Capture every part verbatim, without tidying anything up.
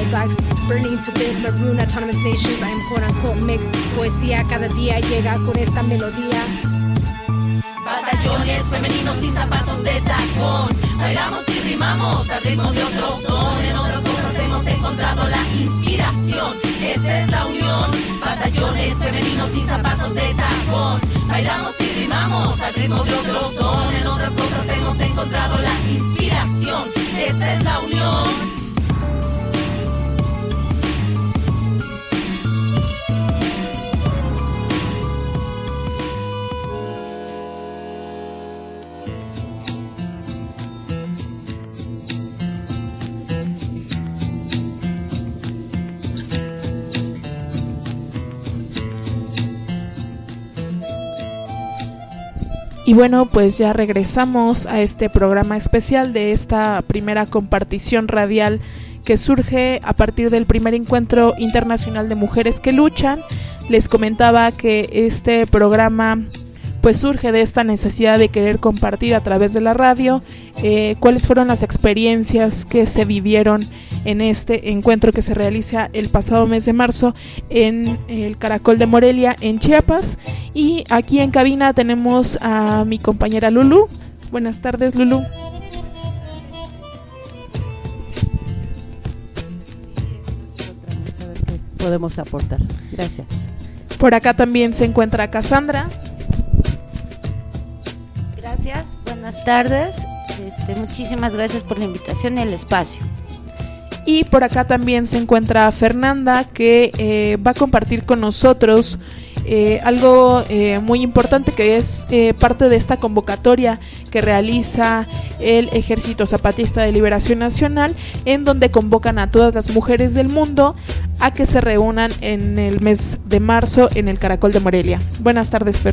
bulldogs, burning to build maroon autonomous nations. I am quote unquote mixed. Poesía cada día llega con esta melodía. Batallones femeninos sin zapatos de tacón, bailamos y rimamos al ritmo de otro son. En otras cosas hemos encontrado la inspiración, esta es la unión. Batallones femeninos sin zapatos de tacón, bailamos y rimamos al ritmo de otro son. En otras cosas hemos encontrado la inspiración, esta es la unión. Y bueno, pues ya regresamos a este programa especial de esta primera compartición radial que surge a partir del primer encuentro internacional de mujeres que luchan. Les comentaba que este programa pues surge de esta necesidad de querer compartir a través de la radio eh, cuáles fueron las experiencias que se vivieron en este encuentro que se realiza el pasado mes de marzo en el Caracol de Morelia, en Chiapas. Y aquí en cabina tenemos a mi compañera Lulú. Buenas tardes, Lulú. Podemos aportar. Gracias. Por acá también se encuentra Cassandra. Gracias, buenas tardes. Este, muchísimas gracias por la invitación y el espacio. Y por acá también se encuentra Fernanda, que eh, va a compartir con nosotros eh, algo eh, muy importante, que es eh, parte de esta convocatoria que realiza el Ejército Zapatista de Liberación Nacional, en donde convocan a todas las mujeres del mundo a que se reúnan en el mes de marzo en el Caracol de Morelia. Buenas tardes, Fer.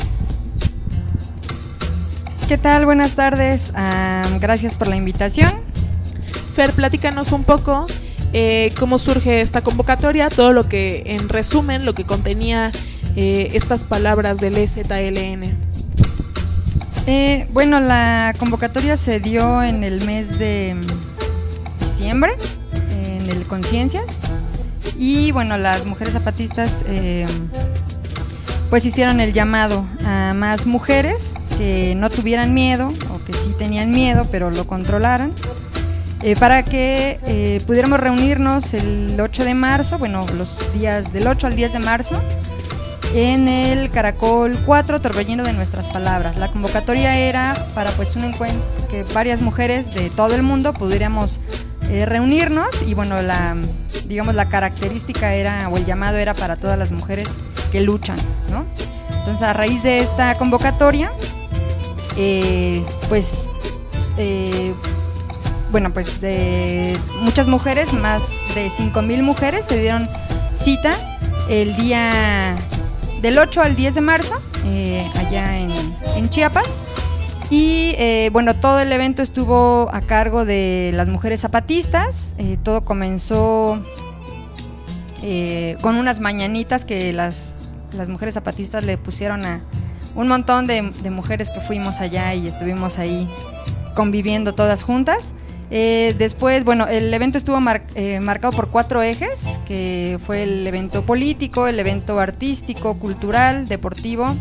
¿Qué tal? Buenas tardes. Uh, gracias por la invitación. Fer, platícanos un poco eh, cómo surge esta convocatoria, todo lo que, en resumen, lo que contenía eh, estas palabras del E Z L N. Eh, bueno, la convocatoria se dio en el mes de diciembre, en el Conciencias, y bueno, las mujeres zapatistas eh, pues hicieron el llamado a más mujeres que no tuvieran miedo, o que sí tenían miedo, pero lo controlaran. Eh, para que eh, pudiéramos reunirnos el ocho de marzo, bueno, los días del ocho al diez de marzo, en el Caracol cuatro, Torbellino de Nuestras Palabras. La convocatoria era para pues un encuentro que varias mujeres de todo el mundo pudiéramos eh, reunirnos, y bueno, la digamos la característica era, o el llamado era para todas las mujeres que luchan, ¿no? Entonces, a raíz de esta convocatoria, eh, pues eh, bueno, pues eh, muchas mujeres, más de cinco mil mujeres, se dieron cita el día del ocho al diez de marzo, eh, allá en, en Chiapas. Y eh, bueno, todo el evento estuvo a cargo de las mujeres zapatistas. Eh, todo comenzó eh, con unas mañanitas que las, las mujeres zapatistas le pusieron a un montón de, de mujeres que fuimos allá y estuvimos ahí conviviendo todas juntas. Eh, después, bueno, el evento estuvo mar, eh, marcado por cuatro ejes, que fue el evento político, el evento artístico, cultural, deportivo,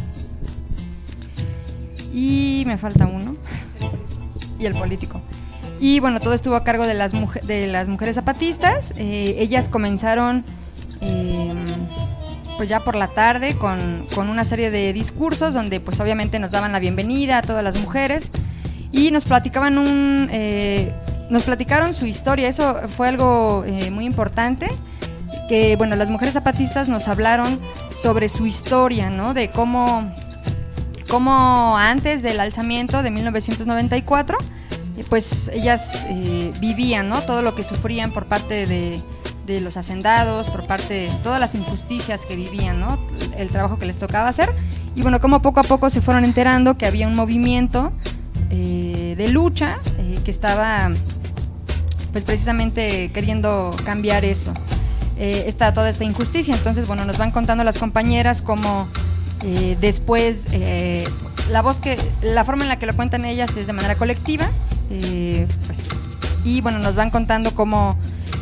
y me falta uno, y el político. Y bueno, todo estuvo a cargo de las, mujer, de las mujeres zapatistas. Eh, ellas comenzaron eh, pues ya por la tarde con, con una serie de discursos donde pues obviamente nos daban la bienvenida a todas las mujeres y nos platicaban un... Eh, Nos platicaron su historia. Eso fue algo eh, muy importante, que bueno, las mujeres zapatistas nos hablaron sobre su historia, ¿no? De cómo, cómo antes del alzamiento de mil novecientos noventa y cuatro, eh, pues ellas eh, vivían, ¿no? Todo lo que sufrían por parte de, de los hacendados, por parte de todas las injusticias que vivían, ¿no? El trabajo que les tocaba hacer. Y bueno, cómo poco a poco se fueron enterando que había un movimiento eh, de lucha eh, que estaba pues precisamente queriendo cambiar eso, eh, esta, toda esta injusticia. Entonces, bueno, nos van contando las compañeras cómo eh, después eh, la voz que, la forma en la que lo cuentan ellas es de manera colectiva, eh, pues, y bueno, nos van contando cómo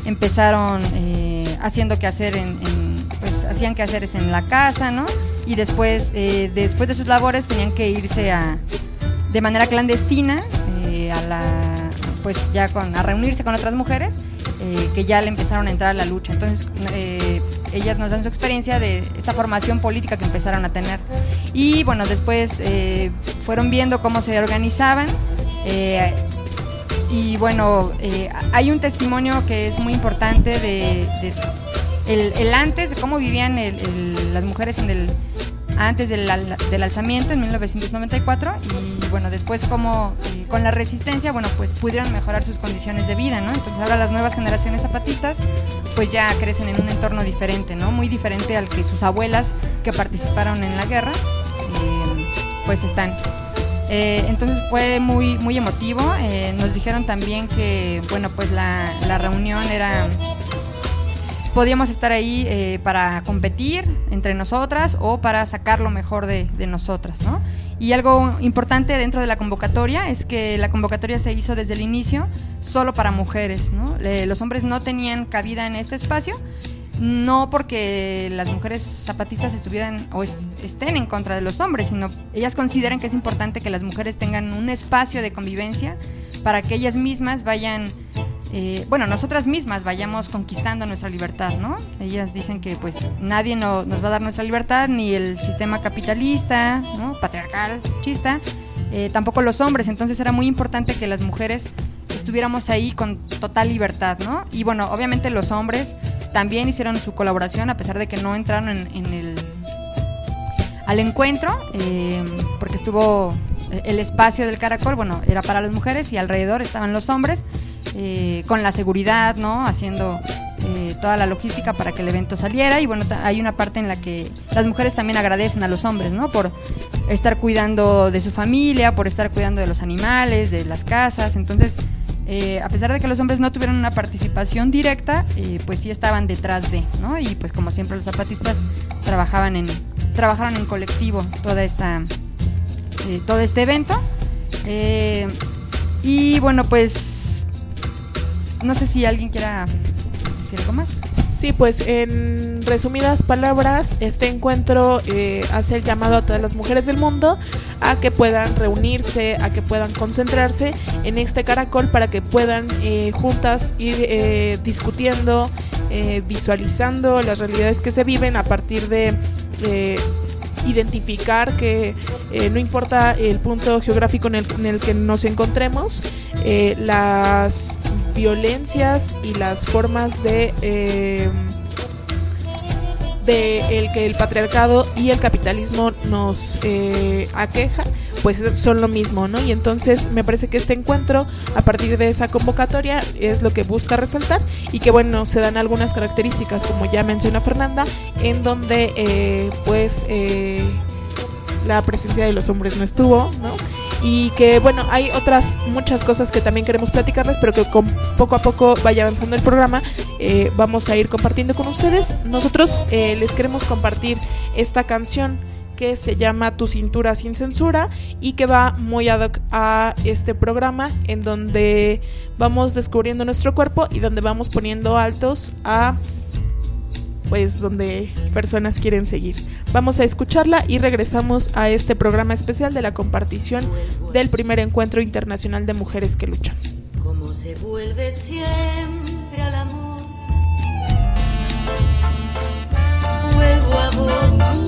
empezaron eh, haciendo quehacer en, en, pues hacían quehaceres en la casa, ¿no? Y después, eh, después de sus labores tenían que irse a, de manera clandestina, eh, a la, pues ya con, a reunirse con otras mujeres, eh, que ya le empezaron a entrar a la lucha. Entonces, eh, ellas nos dan su experiencia de esta formación política que empezaron a tener. Y bueno, después eh, fueron viendo cómo se organizaban. Eh, y bueno, eh, hay un testimonio que es muy importante de, de el, el antes, de cómo vivían el, el, las mujeres en el, antes del, del alzamiento en mil novecientos noventa y cuatro, y bueno, después cómo eh, con la resistencia, bueno, pues pudieron mejorar sus condiciones de vida, ¿no? Entonces ahora las nuevas generaciones zapatistas pues ya crecen en un entorno diferente, ¿no? Muy diferente al que sus abuelas que participaron en la guerra eh, pues están. Eh, entonces fue muy, muy emotivo. Eh, nos dijeron también que, bueno, pues la, la reunión era, podíamos estar ahí eh, para competir entre nosotras o para sacar lo mejor de, de nosotras, ¿no? Y algo importante dentro de la convocatoria es que la convocatoria se hizo desde el inicio solo para mujeres, ¿no? Eh, los hombres no tenían cabida en este espacio. No porque las mujeres zapatistas estuvieran o est- estén en contra de los hombres, sino ellas consideran que es importante que las mujeres tengan un espacio de convivencia para que ellas mismas vayan, eh, bueno, nosotras mismas vayamos conquistando nuestra libertad, ¿no? Ellas dicen que pues nadie no, nos va a dar nuestra libertad, ni el sistema capitalista, ¿no? Patriarcal, chista, eh, tampoco los hombres. Entonces era muy importante que las mujeres estuviéramos ahí con total libertad, ¿no? Y bueno, obviamente los hombres también hicieron su colaboración, a pesar de que no entraron en, en el al encuentro, eh, porque estuvo el espacio del Caracol, bueno, era para las mujeres y alrededor estaban los hombres, eh, con la seguridad, ¿no? Haciendo eh, toda la logística para que el evento saliera. Y bueno, hay una parte en la que las mujeres también agradecen a los hombres, ¿no? Por estar cuidando de su familia, por estar cuidando de los animales, de las casas. Entonces, Eh, a pesar de que los hombres no tuvieron una participación directa, eh, pues sí estaban detrás de, ¿no? Y pues como siempre los zapatistas trabajaban en, trabajaron en colectivo toda esta, eh, todo este evento. Eh, y bueno, pues no sé si alguien quiera decir algo más. Sí, pues en resumidas palabras, este encuentro eh, hace el llamado a todas las mujeres del mundo a que puedan reunirse, a que puedan concentrarse en este Caracol para que puedan eh, juntas ir eh, discutiendo, eh, visualizando las realidades que se viven a partir de eh, identificar que eh, no importa el punto geográfico en el, en el que nos encontremos, eh, las violencias y las formas de eh, de el que el patriarcado y el capitalismo nos eh, aqueja, pues son lo mismo, ¿no? Y entonces me parece que este encuentro, a partir de esa convocatoria, es lo que busca resaltar, y que bueno, se dan algunas características, como ya menciona Fernanda, en donde eh, pues eh, la presencia de los hombres no estuvo, ¿no? Y que bueno, hay otras muchas cosas que también queremos platicarles, pero que con poco a poco vaya avanzando el programa, eh, vamos a ir compartiendo con ustedes. Nosotros eh, les queremos compartir esta canción que se llama Tu Cintura Sin Censura, y que va muy ad hoc a este programa, en donde vamos descubriendo nuestro cuerpo y donde vamos poniendo altos a pues donde personas quieren seguir. Vamos a escucharla y regresamos a este programa especial de la compartición del primer encuentro internacional de mujeres que luchan. Como se vuelve siempre al amor, vuelvo a vos.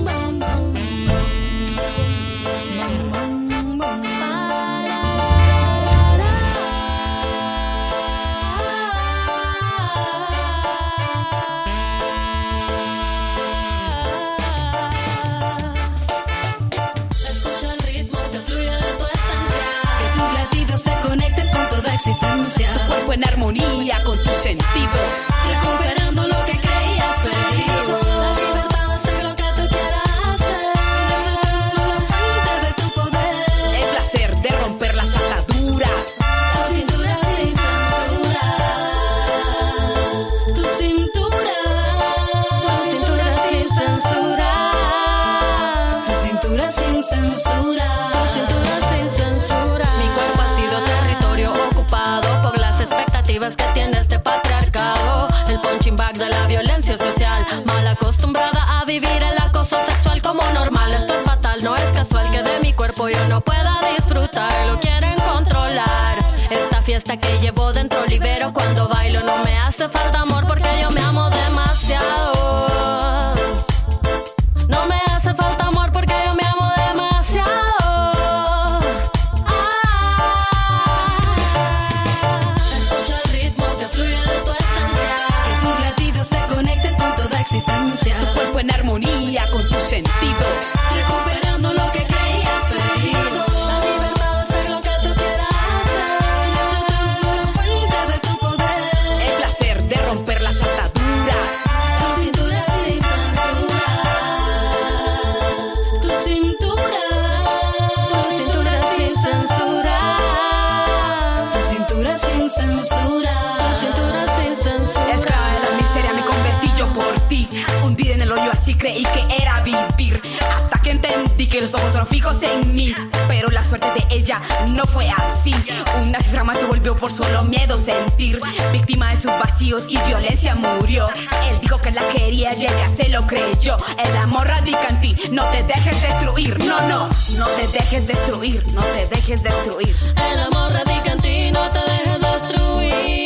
Tu cuerpo en armonía con tus sentidos, recuperando lo que creías perdido. La libertad de hacer lo que tú quieras hacer, desatando la fuente de tu poder. El placer de romper las ataduras. Tu cintura sin censura. Tu cintura. Tu cintura sin censura. Tu cintura sin censura. Tu cintura sin censura. Mi cuerpo ha sido territorio ocupado por las expectativas que tiene este patriarcado. falta amor porque yo me amo demasiado. No me hace falta amor porque yo me amo demasiado. Ah, escucha el ritmo que fluye de tu esencia, que tus latidos te conecten con toda existencia. Tu cuerpo en armonía con tus sentidos, Recuperando lo que creías perdido. La libertad de hacer lo que tú quieras hacer. Esa es la fuente de tu poder. el placer de romper las ataduras. Tu cintura sin censura. Tu cintura. Tu cintura sin censura. Tu cintura sin censura. Tu cintura sin censura. Esclava de la miseria me convertí yo por ti. Hundida en el hoyo así creí que era vivir, hasta que entendí que los ojos son fijos en mí. Pero la suerte de ella no fue así. Una cifra más se volvió por solo miedo sentir. Víctima de sus vacíos y violencia murió. Él dijo que la quería y ella se lo creyó. El amor radica en ti, no te dejes destruir. No, no, no te dejes destruir. No te dejes destruir. El amor radica en ti, no te dejes destruir.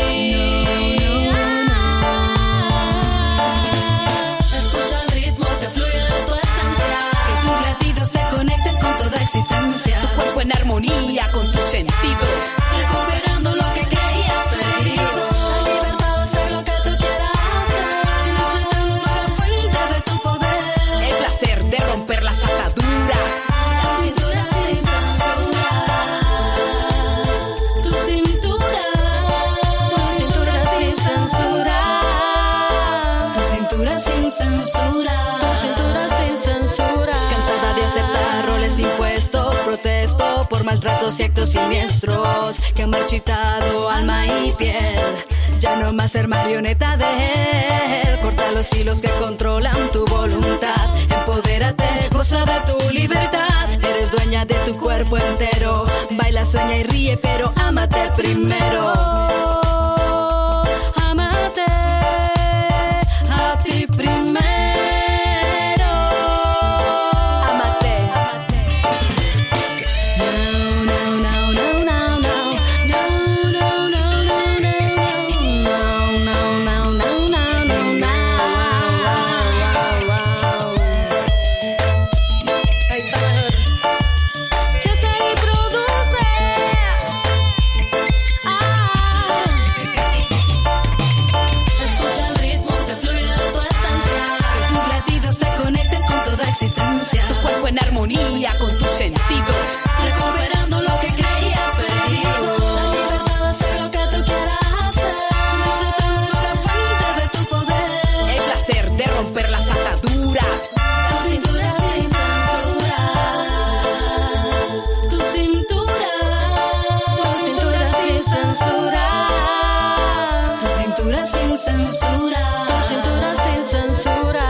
Escucha el ritmo que fluye de tu esencia, que tus latidos te conecten con toda existencia. Tu cuerpo en armonía con tus sentidos, Recuperando lo que creías perdido. La libertad de hacer lo que tú quieras hacer. Esa es la fuente de tu poder. el placer de romper las ataduras. Tu cintura sin censura. Tu cintura. Tu cintura sin censura. Tu cintura sin censura. Tu cintura sin censura. Cansada de aceptar roles impuestos, protesto por maltratos y actos siniestros que han marchitado alma y piel. Ya no más ser marioneta de él. Corta los hilos que controlan tu voluntad. Empodérate, goza de tu libertad. Eres dueña de tu cuerpo entero. Baila, sueña y ríe, pero ámate primero. Ámate a ti primero. Ámate. No, no, no, no, no, no. No, no, no, no, no, no. No, no, no, no, no, no. Ahí está mejor. Cheseri produce. Ah. Escucha el ritmo que fluye de tu esencia, que tus latidos te conecten con toda existencia. Tu cuerpo en armonía con tus sentidos, Recuperando lo que creías perdido. La libertad de hacer lo que tú quieras hacer. Esa es la fuente de tu poder. el placer de romper las ataduras. Tu cintura sin censura. Tu cintura. Tu cintura sin censura. Tu cintura sin censura. Tu cintura sin censura.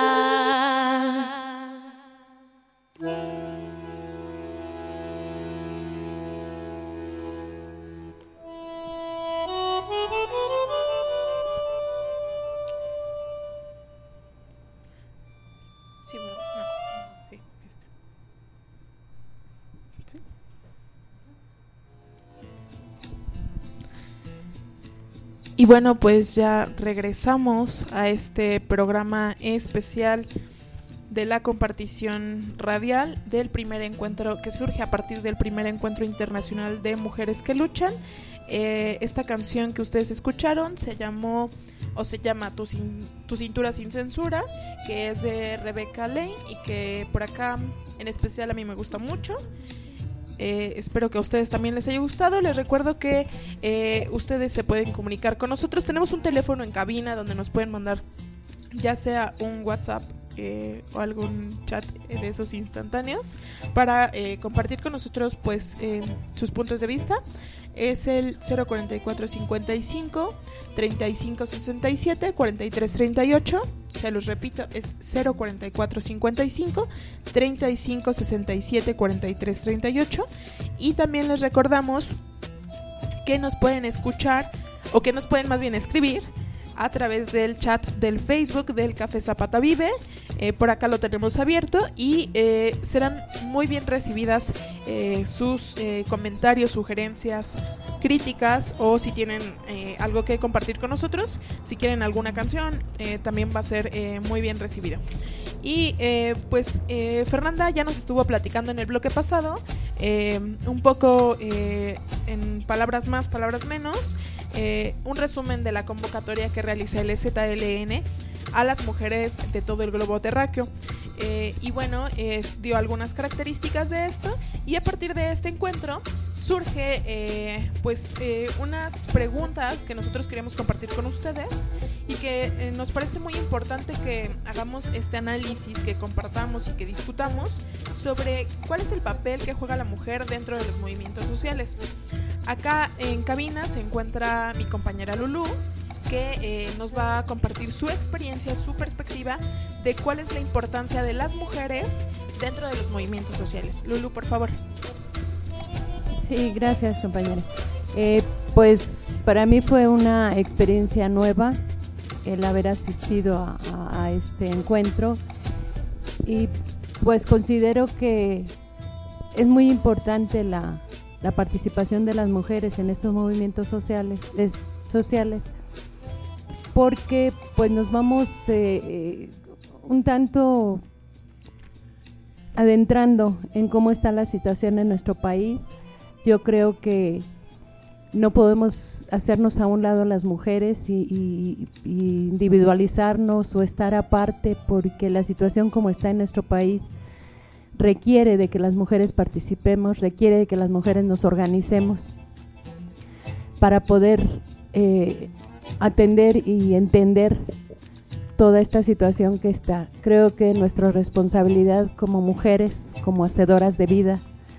Sí, pero no, sí, este. Sí. Y bueno, pues ya regresamos a este programa especial de la compartición radial del primer encuentro que surge a partir del primer encuentro internacional de mujeres que luchan. Eh, esta canción que ustedes escucharon se llamó o se llama Tu, Cin- Tu Cintura Sin Censura, que es de Rebecca Lane y que por acá en especial a mí me gusta mucho. Eh, espero que a ustedes también les haya gustado. Les recuerdo que eh, ustedes se pueden comunicar con nosotros. Tenemos un teléfono en cabina donde nos pueden mandar ya sea un WhatsApp eh, o algún chat de esos instantáneos para eh, compartir con nosotros pues eh, sus puntos de vista. Es el cero cuarenta y cuatro cincuenta y cinco treinta y cinco sesenta y siete cuarenta y tres treinta y ocho. Se los repito, es cero cuarenta y cuatro cincuenta y cinco treinta y cinco sesenta y siete cuarenta y tres treinta y ocho. Y también les recordamos que nos pueden escuchar o que nos pueden más bien escribir a través del chat del Facebook del Café Zapata Vive. Eh, por acá lo tenemos abierto y eh, serán muy bien recibidas eh, sus eh, comentarios, sugerencias, críticas, o si tienen eh, algo que compartir con nosotros, si quieren alguna canción, eh, también va a ser eh, muy bien recibido. Y eh, pues eh, Fernanda ya nos estuvo platicando en el bloque pasado, eh, un poco eh, en palabras más, palabras menos, eh, un resumen de la convocatoria que realiza el E Z L N a las mujeres de todo el globo terráqueo. Eh, y bueno, es, dio algunas características de esto, y a partir de este encuentro surge eh, pues eh, unas preguntas que nosotros queremos compartir con ustedes y que eh, nos parece muy importante que hagamos este análisis, que compartamos y que discutamos sobre cuál es el papel que juega la mujer dentro de los movimientos sociales. Acá en cabina se encuentra mi compañera Lulú, que eh, nos va a compartir su experiencia, su perspectiva de cuál es la importancia de las mujeres dentro de los movimientos sociales. Lulú, por favor. Sí, gracias, compañera. Eh, pues para mí fue una experiencia nueva el haber asistido a, a, a este encuentro, y pues considero que es muy importante la, la participación de las mujeres en estos movimientos sociales, es, sociales porque pues nos vamos eh, eh, un tanto adentrando en cómo está la situación en nuestro país. Yo creo que no podemos hacernos a un lado las mujeres y, y, y individualizarnos o estar aparte, porque la situación como está en nuestro país requiere de que las mujeres participemos, requiere de que las mujeres nos organicemos para poder eh, atender y entender toda esta situación que está. Creo que nuestra responsabilidad como mujeres, como hacedoras de vida,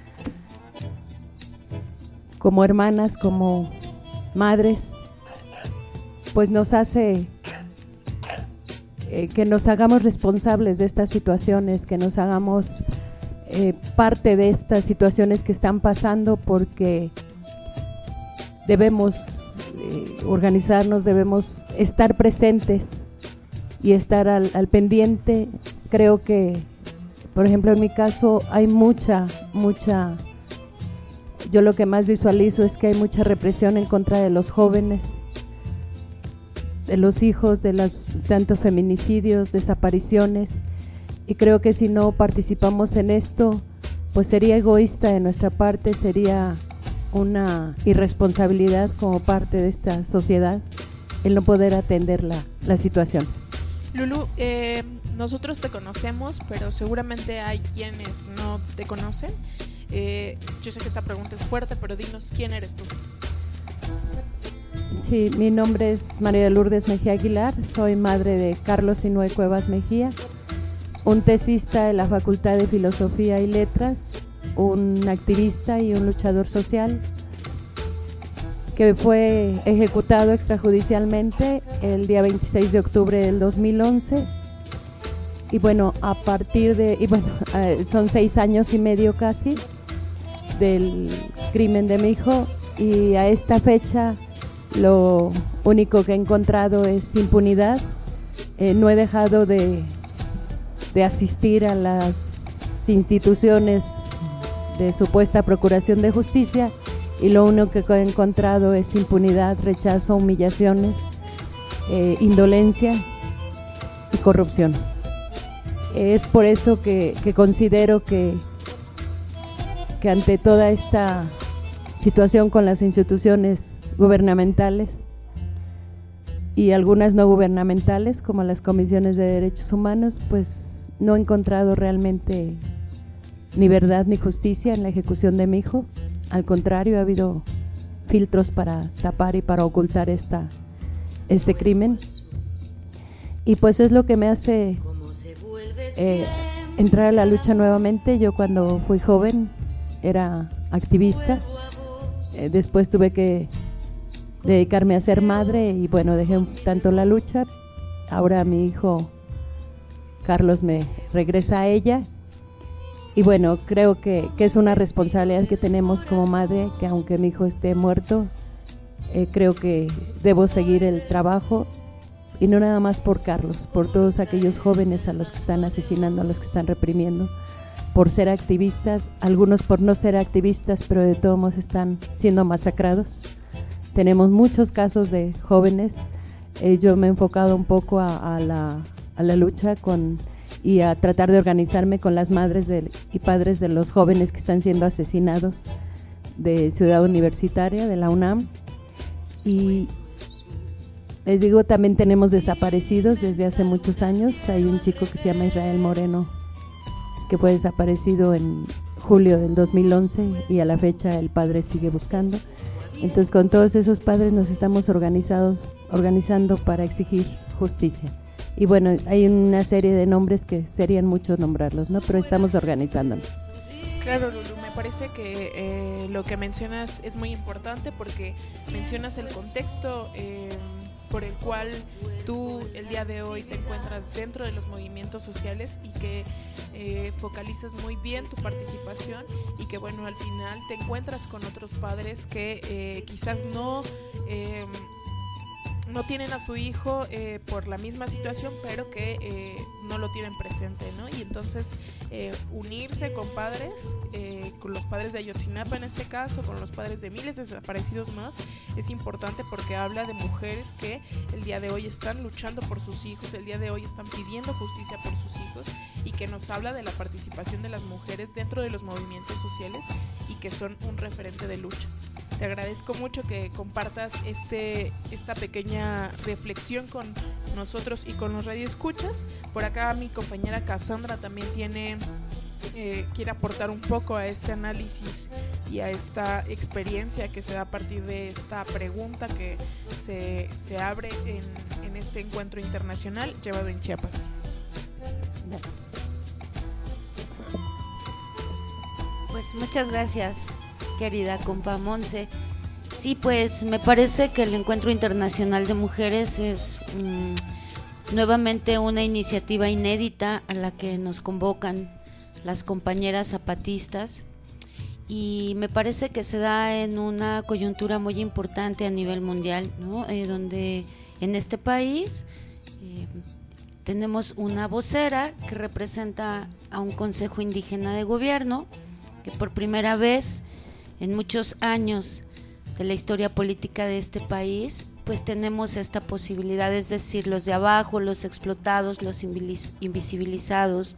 como hermanas, como madres, pues nos hace eh, que nos hagamos responsables de estas situaciones, que nos hagamos eh, parte de estas situaciones que están pasando, porque debemos eh, organizarnos, debemos estar presentes y estar al, al pendiente. Creo que, por ejemplo, en mi caso hay mucha, mucha, yo lo que más visualizo es que hay mucha represión en contra de los jóvenes, de los hijos, de los tantos feminicidios, desapariciones, y creo que si no participamos en esto, pues sería egoísta de nuestra parte, sería una irresponsabilidad como parte de esta sociedad el no poder atender la, la situación. Lulú, eh, nosotros te conocemos, pero seguramente hay quienes no te conocen. Eh, yo sé que esta pregunta es fuerte, pero dinos, ¿quién eres tú? Sí, mi nombre es María de Lourdes Mejía Aguilar, soy madre de Carlos Sinue Cuevas Mejía, un tesista de la Facultad de Filosofía y Letras, un activista y un luchador social que fue ejecutado extrajudicialmente el día veintiséis de octubre del dos mil once. Y bueno, a partir de, y bueno, son seis años y medio casi del crimen de mi hijo, y a esta fecha lo único que he encontrado es impunidad. Eh, no he dejado de, de asistir a las instituciones de supuesta procuración de justicia, y lo único que he encontrado es impunidad, rechazo, humillaciones, eh, indolencia y corrupción. Es por eso que, que considero que, que ante toda esta situación con las instituciones gubernamentales y algunas no gubernamentales, como las comisiones de derechos humanos, pues no he encontrado realmente ni verdad ni justicia en la ejecución de mi hijo. Al contrario, ha habido filtros para tapar y para ocultar esta, este crimen, y pues es lo que me hace eh, entrar a la lucha nuevamente. Yo cuando fui joven era activista, eh, después tuve que dedicarme a ser madre y bueno, dejé un tanto la lucha. Ahora mi hijo Carlos me regresa a ella. Y bueno, creo que, que es una responsabilidad que tenemos como madre, que aunque mi hijo esté muerto, eh, creo que debo seguir el trabajo y no nada más por Carlos, por todos aquellos jóvenes a los que están asesinando, a los que están reprimiendo, por ser activistas, algunos por no ser activistas, pero de todos modos están siendo masacrados. Tenemos muchos casos de jóvenes. Eh, yo me he enfocado un poco a, a, la, a la lucha con, y a tratar de organizarme con las madres de, y padres de los jóvenes que están siendo asesinados de Ciudad Universitaria, de la UNAM. Y les digo, también tenemos desaparecidos desde hace muchos años. Hay un chico que se llama Israel Moreno, que fue desaparecido en julio del dos mil once y a la fecha el padre sigue buscando. Entonces con todos esos padres nos estamos organizados, organizando para exigir justicia. Y bueno, hay una serie de nombres que serían muchos nombrarlos, ¿no? Pero estamos organizándonos. Claro, Lulu, me parece que eh, lo que mencionas es muy importante porque mencionas el contexto eh, por el cual tú el día de hoy te encuentras dentro de los movimientos sociales y que eh, focalizas muy bien tu participación y que bueno, al final te encuentras con otros padres que eh, quizás no... Eh, no tienen a su hijo eh, por la misma situación, pero que eh, no lo tienen presente, ¿no? Y entonces eh, unirse con padres, eh, con los padres de Ayotzinapa en este caso, con los padres de miles de desaparecidos más, es importante porque habla de mujeres que el día de hoy están luchando por sus hijos, el día de hoy están pidiendo justicia por sus hijos y que nos habla de la participación de las mujeres dentro de los movimientos sociales y que son un referente de lucha. Te agradezco mucho que compartas este esta pequeña reflexión con nosotros y con los radioescuchas. Por acá mi compañera Cassandra también tiene eh, quiere aportar un poco a este análisis y a esta experiencia que se da a partir de esta pregunta que se, se abre en, en este encuentro internacional llevado en Chiapas. Pues muchas gracias, querida compa Monse. Sí, pues me parece que el Encuentro Internacional de Mujeres es mmm, nuevamente una iniciativa inédita a la que nos convocan las compañeras zapatistas y me parece que se da en una coyuntura muy importante a nivel mundial, ¿no? Eh, donde en este país eh, tenemos una vocera que representa a un consejo indígena de gobierno que por primera vez en muchos años de la historia política de este país, pues tenemos esta posibilidad, es decir, los de abajo, los explotados, los invisibilizados,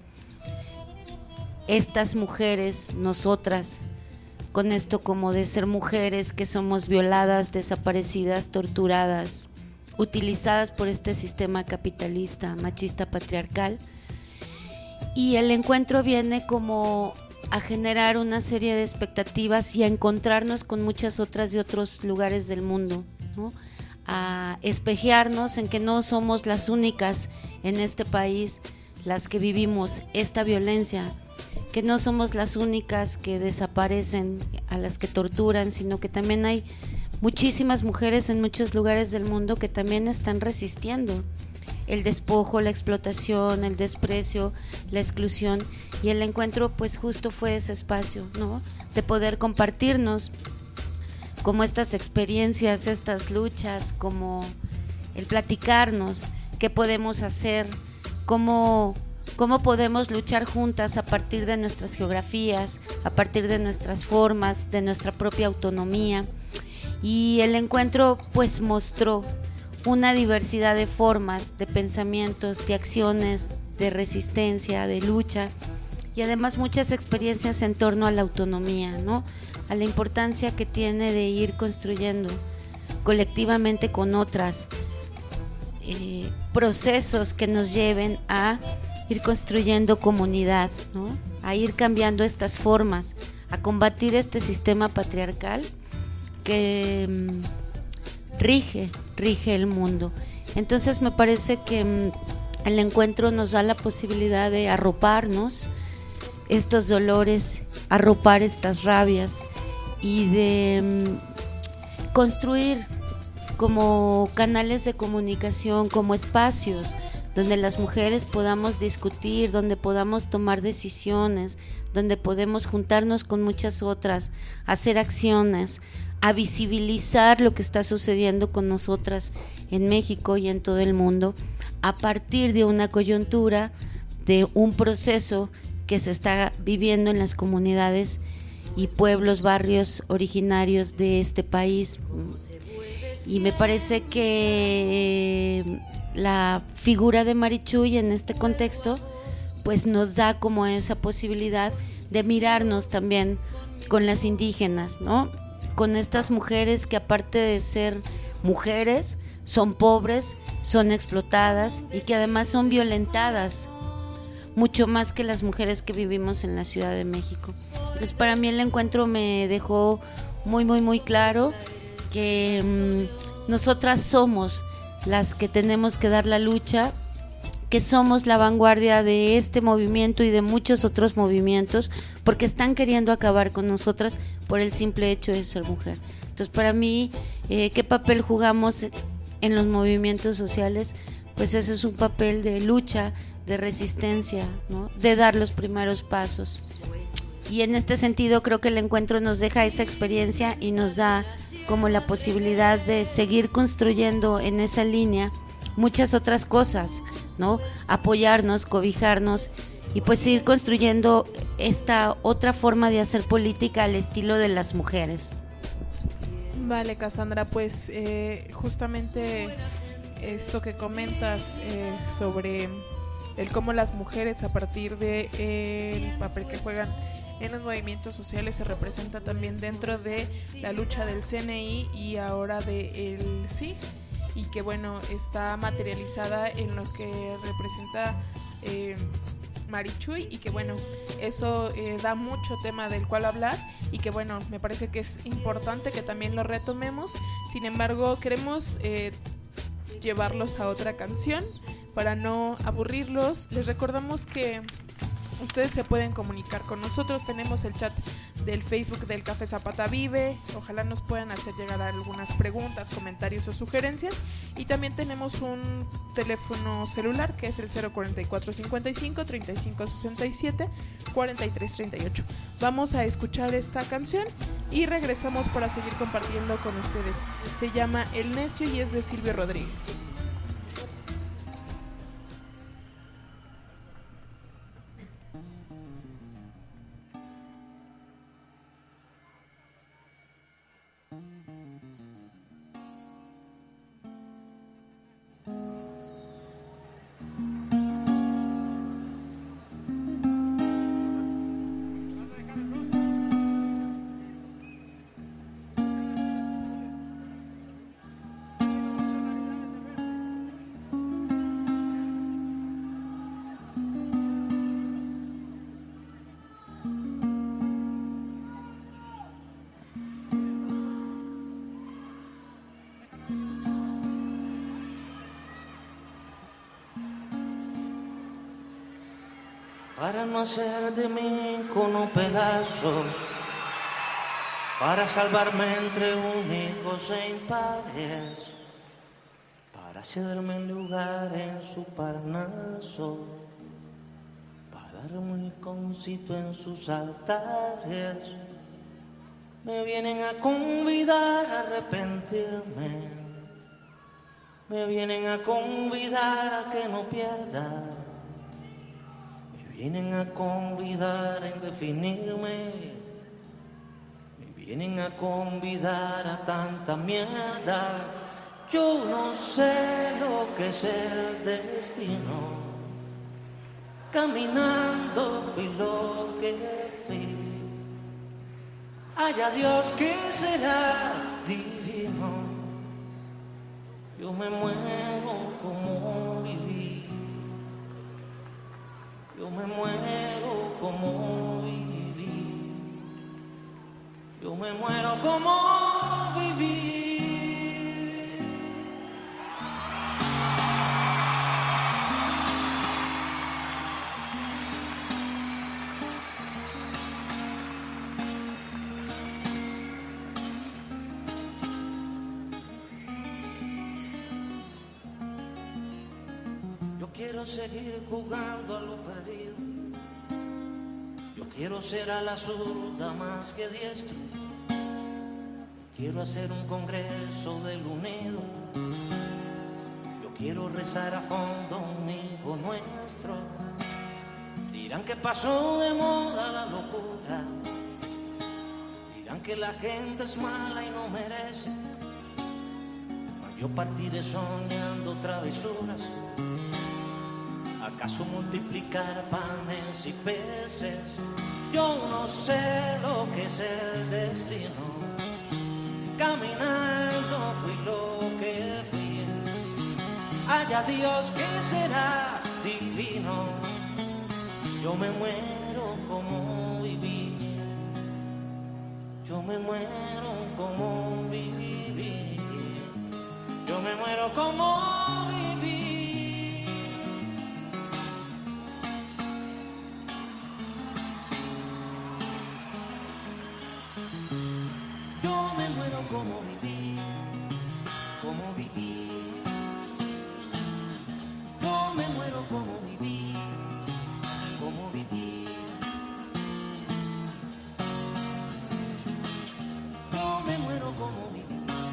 estas mujeres, nosotras, con esto como de ser mujeres que somos violadas, desaparecidas, torturadas, utilizadas por este sistema capitalista, machista, patriarcal, y el encuentro viene como a generar una serie de expectativas y a encontrarnos con muchas otras de otros lugares del mundo, ¿no? A espejearnos en que no somos las únicas en este país las que vivimos esta violencia, que no somos las únicas que desaparecen, a las que torturan, sino que también hay muchísimas mujeres en muchos lugares del mundo que también están resistiendo el despojo, la explotación, el desprecio, la exclusión, y el encuentro pues justo fue ese espacio, ¿no? De poder compartirnos como estas experiencias, estas luchas, como el platicarnos qué podemos hacer, cómo, cómo podemos luchar juntas a partir de nuestras geografías, a partir de nuestras formas, de nuestra propia autonomía. Y el encuentro pues mostró una diversidad de formas, de pensamientos, de acciones, de resistencia, de lucha y además muchas experiencias en torno a la autonomía, ¿no? A la importancia que tiene de ir construyendo colectivamente con otras eh, procesos que nos lleven a ir construyendo comunidad, ¿no? A ir cambiando estas formas, a combatir este sistema patriarcal que mmm, rige, rige el mundo. Entonces me parece que mmm, el encuentro nos da la posibilidad de arroparnos estos dolores, arropar estas rabias y de mmm, construir como canales de comunicación, como espacios donde las mujeres podamos discutir, donde podamos tomar decisiones, donde podemos juntarnos con muchas otras, hacer acciones, a visibilizar lo que está sucediendo con nosotras en México y en todo el mundo, a partir de una coyuntura, de un proceso que se está viviendo en las comunidades y pueblos, barrios originarios de este país. Y me parece que la figura de Marichuy en este contexto pues nos da como esa posibilidad de mirarnos también con las indígenas, ¿no? Con estas mujeres que aparte de ser mujeres, son pobres, son explotadas y que además son violentadas, mucho más que las mujeres que vivimos en la Ciudad de México. Entonces para mí el encuentro me dejó muy, muy, muy claro que mmm, nosotras somos las que tenemos que dar la lucha, que somos la vanguardia de este movimiento y de muchos otros movimientos, porque están queriendo acabar con nosotras por el simple hecho de ser mujer. Entonces para mí, eh, ¿qué papel jugamos en los movimientos sociales? Pues ese es un papel de lucha, de resistencia, ¿no? De dar los primeros pasos. Y en este sentido creo que el encuentro nos deja esa experiencia y nos da como la posibilidad de seguir construyendo en esa línea muchas otras cosas, ¿no? Apoyarnos, cobijarnos y pues seguir construyendo esta otra forma de hacer política al estilo de las mujeres. Vale, Cassandra, pues eh, justamente esto que comentas eh, sobre el cómo las mujeres a partir de eh, el papel que juegan en los movimientos sociales se representa también dentro de la lucha del C N I y ahora del S I G, y que bueno, está materializada en lo que representa eh, Marichuy, y que bueno, eso eh, da mucho tema del cual hablar, y que bueno, me parece que es importante que también lo retomemos. Sin embargo, queremos eh, llevarlos a otra canción para no aburrirlos. Les recordamos que ustedes se pueden comunicar con nosotros, tenemos el chat del Facebook del Café Zapata Vive, ojalá nos puedan hacer llegar algunas preguntas, comentarios o sugerencias, y también tenemos un teléfono celular que es el cero cuatro cuatro cincuenta y cinco, treinta y cinco sesenta y siete, cuarenta y tres treinta y ocho. Vamos a escuchar esta canción y regresamos para seguir compartiendo con ustedes. Se llama El Necio y es de Silvio Rodríguez. Para no hacer de mí con pedazos, para salvarme entre únicos e impares, para cederme el lugar en su parnaso, para darme un iconcito en sus altares, me vienen a convidar a arrepentirme, me vienen a convidar a que no pierda. Vienen a convidar en definirme, me vienen a convidar a tanta mierda. Yo no sé lo que es el destino, caminando fui lo que fui. Haya Dios que será divino, yo me muero como viví. Yo me muero como viví, yo me muero como viví. quiero seguir jugando a lo perdido. Yo quiero ser a la zurda más que diestro. Quiero hacer un congreso del unido. Yo quiero rezar a fondo un hijo nuestro. Dirán que pasó de moda la locura. Dirán que la gente es mala y no merece. Yo partiré soñando travesuras. ¿Acaso multiplicar panes y peces? Yo no sé lo que es el destino. Caminando fui lo que fui. Haya Dios que será divino. Yo me muero como viví. Yo me muero como viví. Yo me muero como viví. Yo me muero como viví, como viví. Yo me muero como viví, como viví. Yo me muero como viví.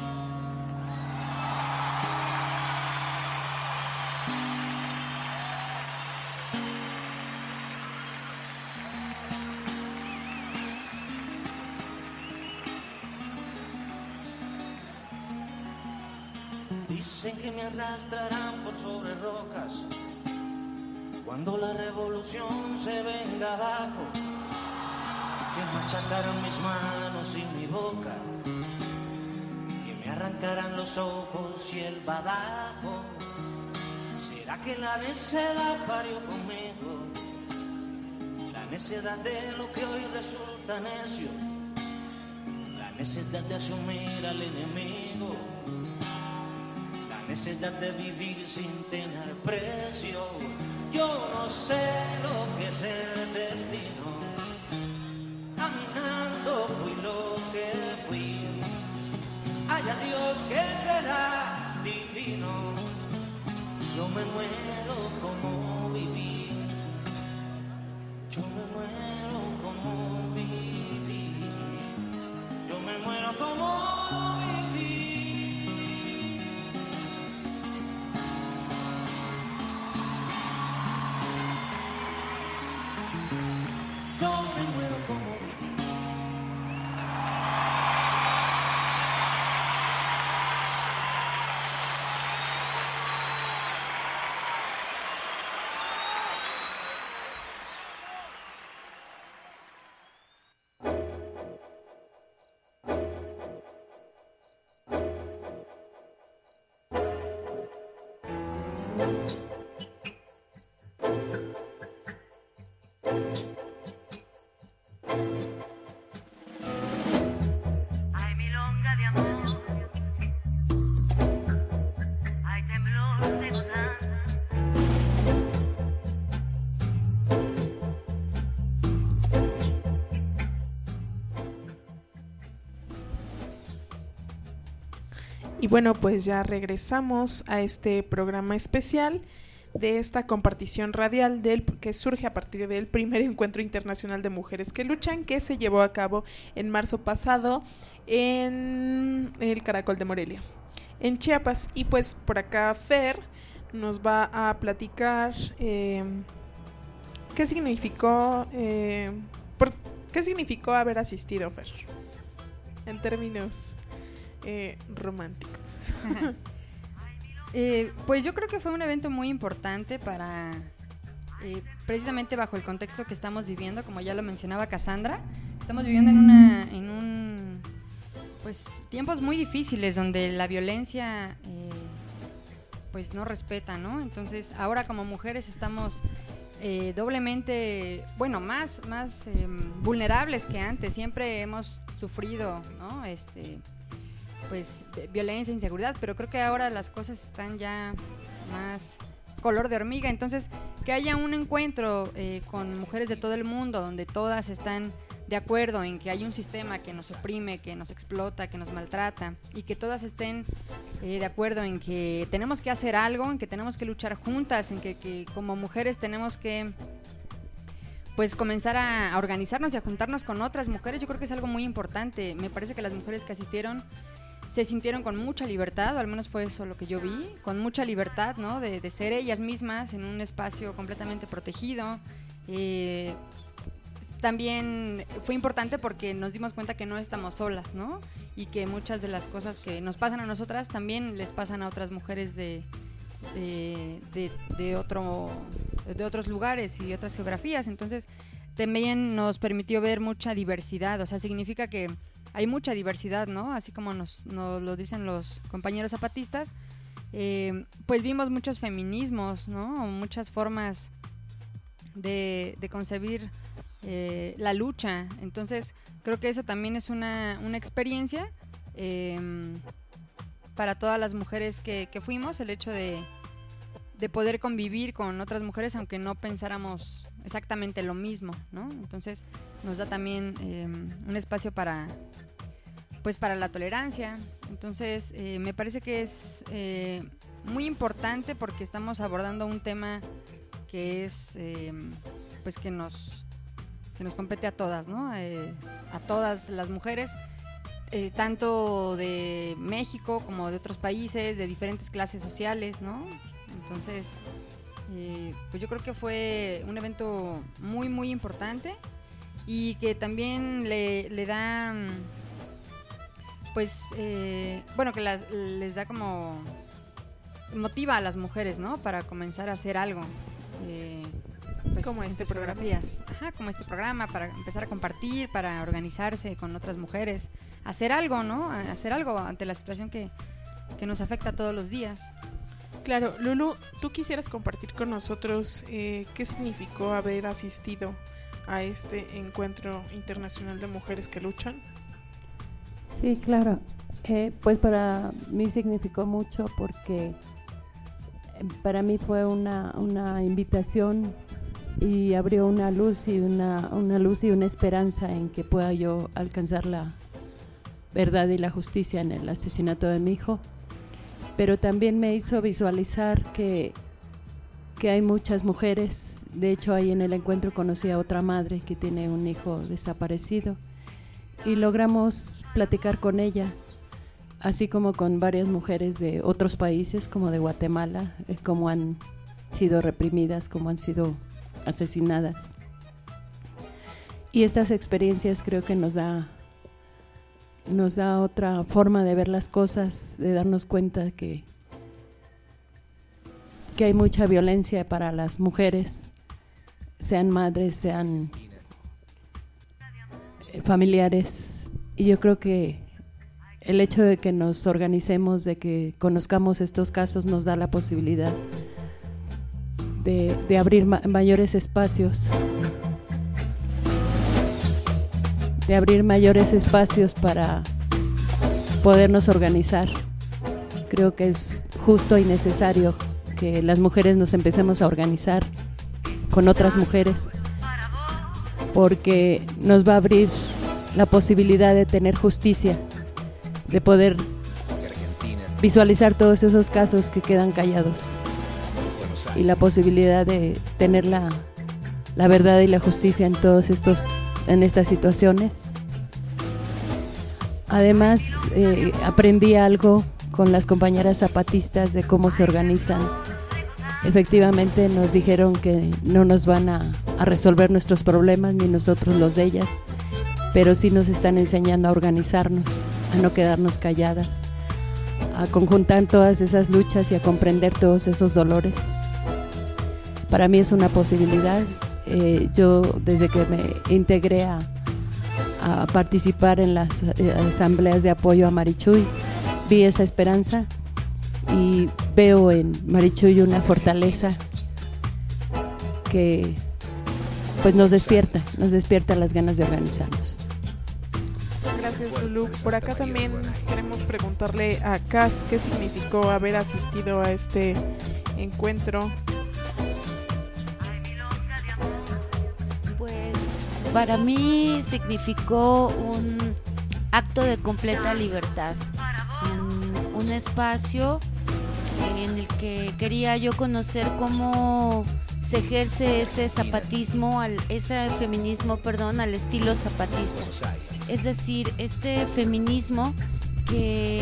Dicen que me arrastrarán por sobre rocas cuando la revolución se venga abajo, que machacarán mis manos y mi boca, que me arrancarán los ojos y el badajo. ¿Será que la necedad parió conmigo? La necedad de lo que hoy resulta necio, la necedad de asumir al enemigo, la necesidad de vivir sin tener precio. Yo no sé lo que es el destino. Caminando fui lo que fui. Haya Dios que será divino. Yo me muero como viví. Yo me muero como viví. Yo me muero como viví. Yo me muero como viví. Hay milonga de amor, hay temblor de gozanza. Y bueno, pues ya regresamos a este programa especial de esta compartición radial del, que surge a partir del primer encuentro internacional de mujeres que luchan, que se llevó a cabo en marzo pasado en el Caracol de Morelia, en Chiapas. Y pues por acá Fer nos va a platicar eh, qué significó eh, por, qué significó haber asistido, Fer, en términos eh, románticos. Eh, pues yo creo que fue un evento muy importante para, eh, precisamente bajo el contexto que estamos viviendo, como ya lo mencionaba Cassandra, estamos viviendo en una, en un, pues tiempos muy difíciles donde la violencia, eh, pues no respeta, ¿no? Entonces ahora como mujeres estamos eh, doblemente, bueno, más, más eh, vulnerables que antes. Siempre hemos sufrido, ¿no? Este pues violencia, inseguridad, pero creo que ahora las cosas están ya más color de hormiga. Entonces, que haya un encuentro eh, con mujeres de todo el mundo, donde todas están de acuerdo en que hay un sistema que nos oprime, que nos explota, que nos maltrata, y que todas estén eh, de acuerdo en que tenemos que hacer algo, en que tenemos que luchar juntas, en que, que como mujeres tenemos que pues comenzar a, a organizarnos y a juntarnos con otras mujeres. Yo creo que es algo muy importante. Me parece que las mujeres que asistieron se sintieron con mucha libertad, o al menos fue eso lo que yo vi, con mucha libertad, ¿no? De, de ser ellas mismas en un espacio completamente protegido. Eh, también fue importante porque nos dimos cuenta que no estamos solas, ¿no? Y que muchas de las cosas que nos pasan a nosotras también les pasan a otras mujeres de, de, de, de, otro, de otros lugares y otras geografías. Entonces también nos permitió ver mucha diversidad, o sea, significa que hay mucha diversidad, ¿no? Así como nos, nos lo dicen los compañeros zapatistas, eh, pues vimos muchos feminismos, ¿no? Muchas formas de, de concebir eh, la lucha. Entonces creo que eso también es una, una experiencia eh, para todas las mujeres que, que fuimos, el hecho de, de poder convivir con otras mujeres aunque no pensáramos exactamente lo mismo, ¿no? Entonces nos da también eh, un espacio para pues para la tolerancia. Entonces eh, me parece que es eh, muy importante porque estamos abordando un tema que es eh, pues que nos que nos compete a todas, ¿no? Eh, a todas las mujeres, eh, tanto de México como de otros países, de diferentes clases sociales, ¿no? Entonces eh, pues yo creo que fue un evento muy muy importante y que también le, le da pues eh, bueno, que las, les da como motiva a las mujeres, ¿no? Para comenzar a hacer algo eh, pues, como este programa. Ajá, como este programa, para empezar a compartir, para organizarse con otras mujeres, hacer algo, ¿no? Hacer algo ante la situación que, que nos afecta todos los días. Claro, Lulu, ¿tú quisieras compartir con nosotros eh, qué significó haber asistido a este encuentro internacional de mujeres que luchan? Sí, claro. Eh, pues para mí significó mucho porque para mí fue una, una invitación y abrió una luz y una, una luz y una esperanza en que pueda yo alcanzar la verdad y la justicia en el asesinato de mi hijo. Pero también me hizo visualizar que, que hay muchas mujeres. De hecho, ahí en el encuentro conocí a otra madre que tiene un hijo desaparecido y logramos platicar con ella, así como con varias mujeres de otros países, como de Guatemala, eh, cómo han sido reprimidas, cómo han sido asesinadas. Y estas experiencias creo que nos da nos da otra forma de ver las cosas, de darnos cuenta que, que hay mucha violencia para las mujeres, sean madres, sean familiares. Y yo creo que el hecho de que nos organicemos, de que conozcamos estos casos, nos da la posibilidad de, de abrir ma- mayores espacios de abrir mayores espacios para podernos organizar. Creo que es justo y necesario que las mujeres nos empecemos a organizar con otras mujeres, porque nos va a abrir la posibilidad de tener justicia, de poder visualizar todos esos casos que quedan callados y la posibilidad de tener la, la verdad y la justicia en todos estos en estas situaciones. Además, eh, aprendí algo con las compañeras zapatistas de cómo se organizan. Efectivamente nos dijeron que no nos van a, a resolver nuestros problemas ni nosotros los de ellas, pero sí nos están enseñando a organizarnos, a no quedarnos calladas, a conjuntar todas esas luchas y a comprender todos esos dolores. Para mí es una posibilidad. Eh, yo desde que me integré a, a participar en las eh, asambleas de apoyo a Marichuy, vi esa esperanza y veo en Marichuy una fortaleza que pues nos despierta, nos despierta las ganas de organizarnos. Gracias, Lulu. Por acá también queremos preguntarle a Cas qué significó haber asistido a este encuentro. Para mí significó un acto de completa libertad, un, un espacio en el que quería yo conocer cómo se ejerce ese zapatismo, al, ese feminismo, perdón, al estilo zapatista. Es decir, este feminismo que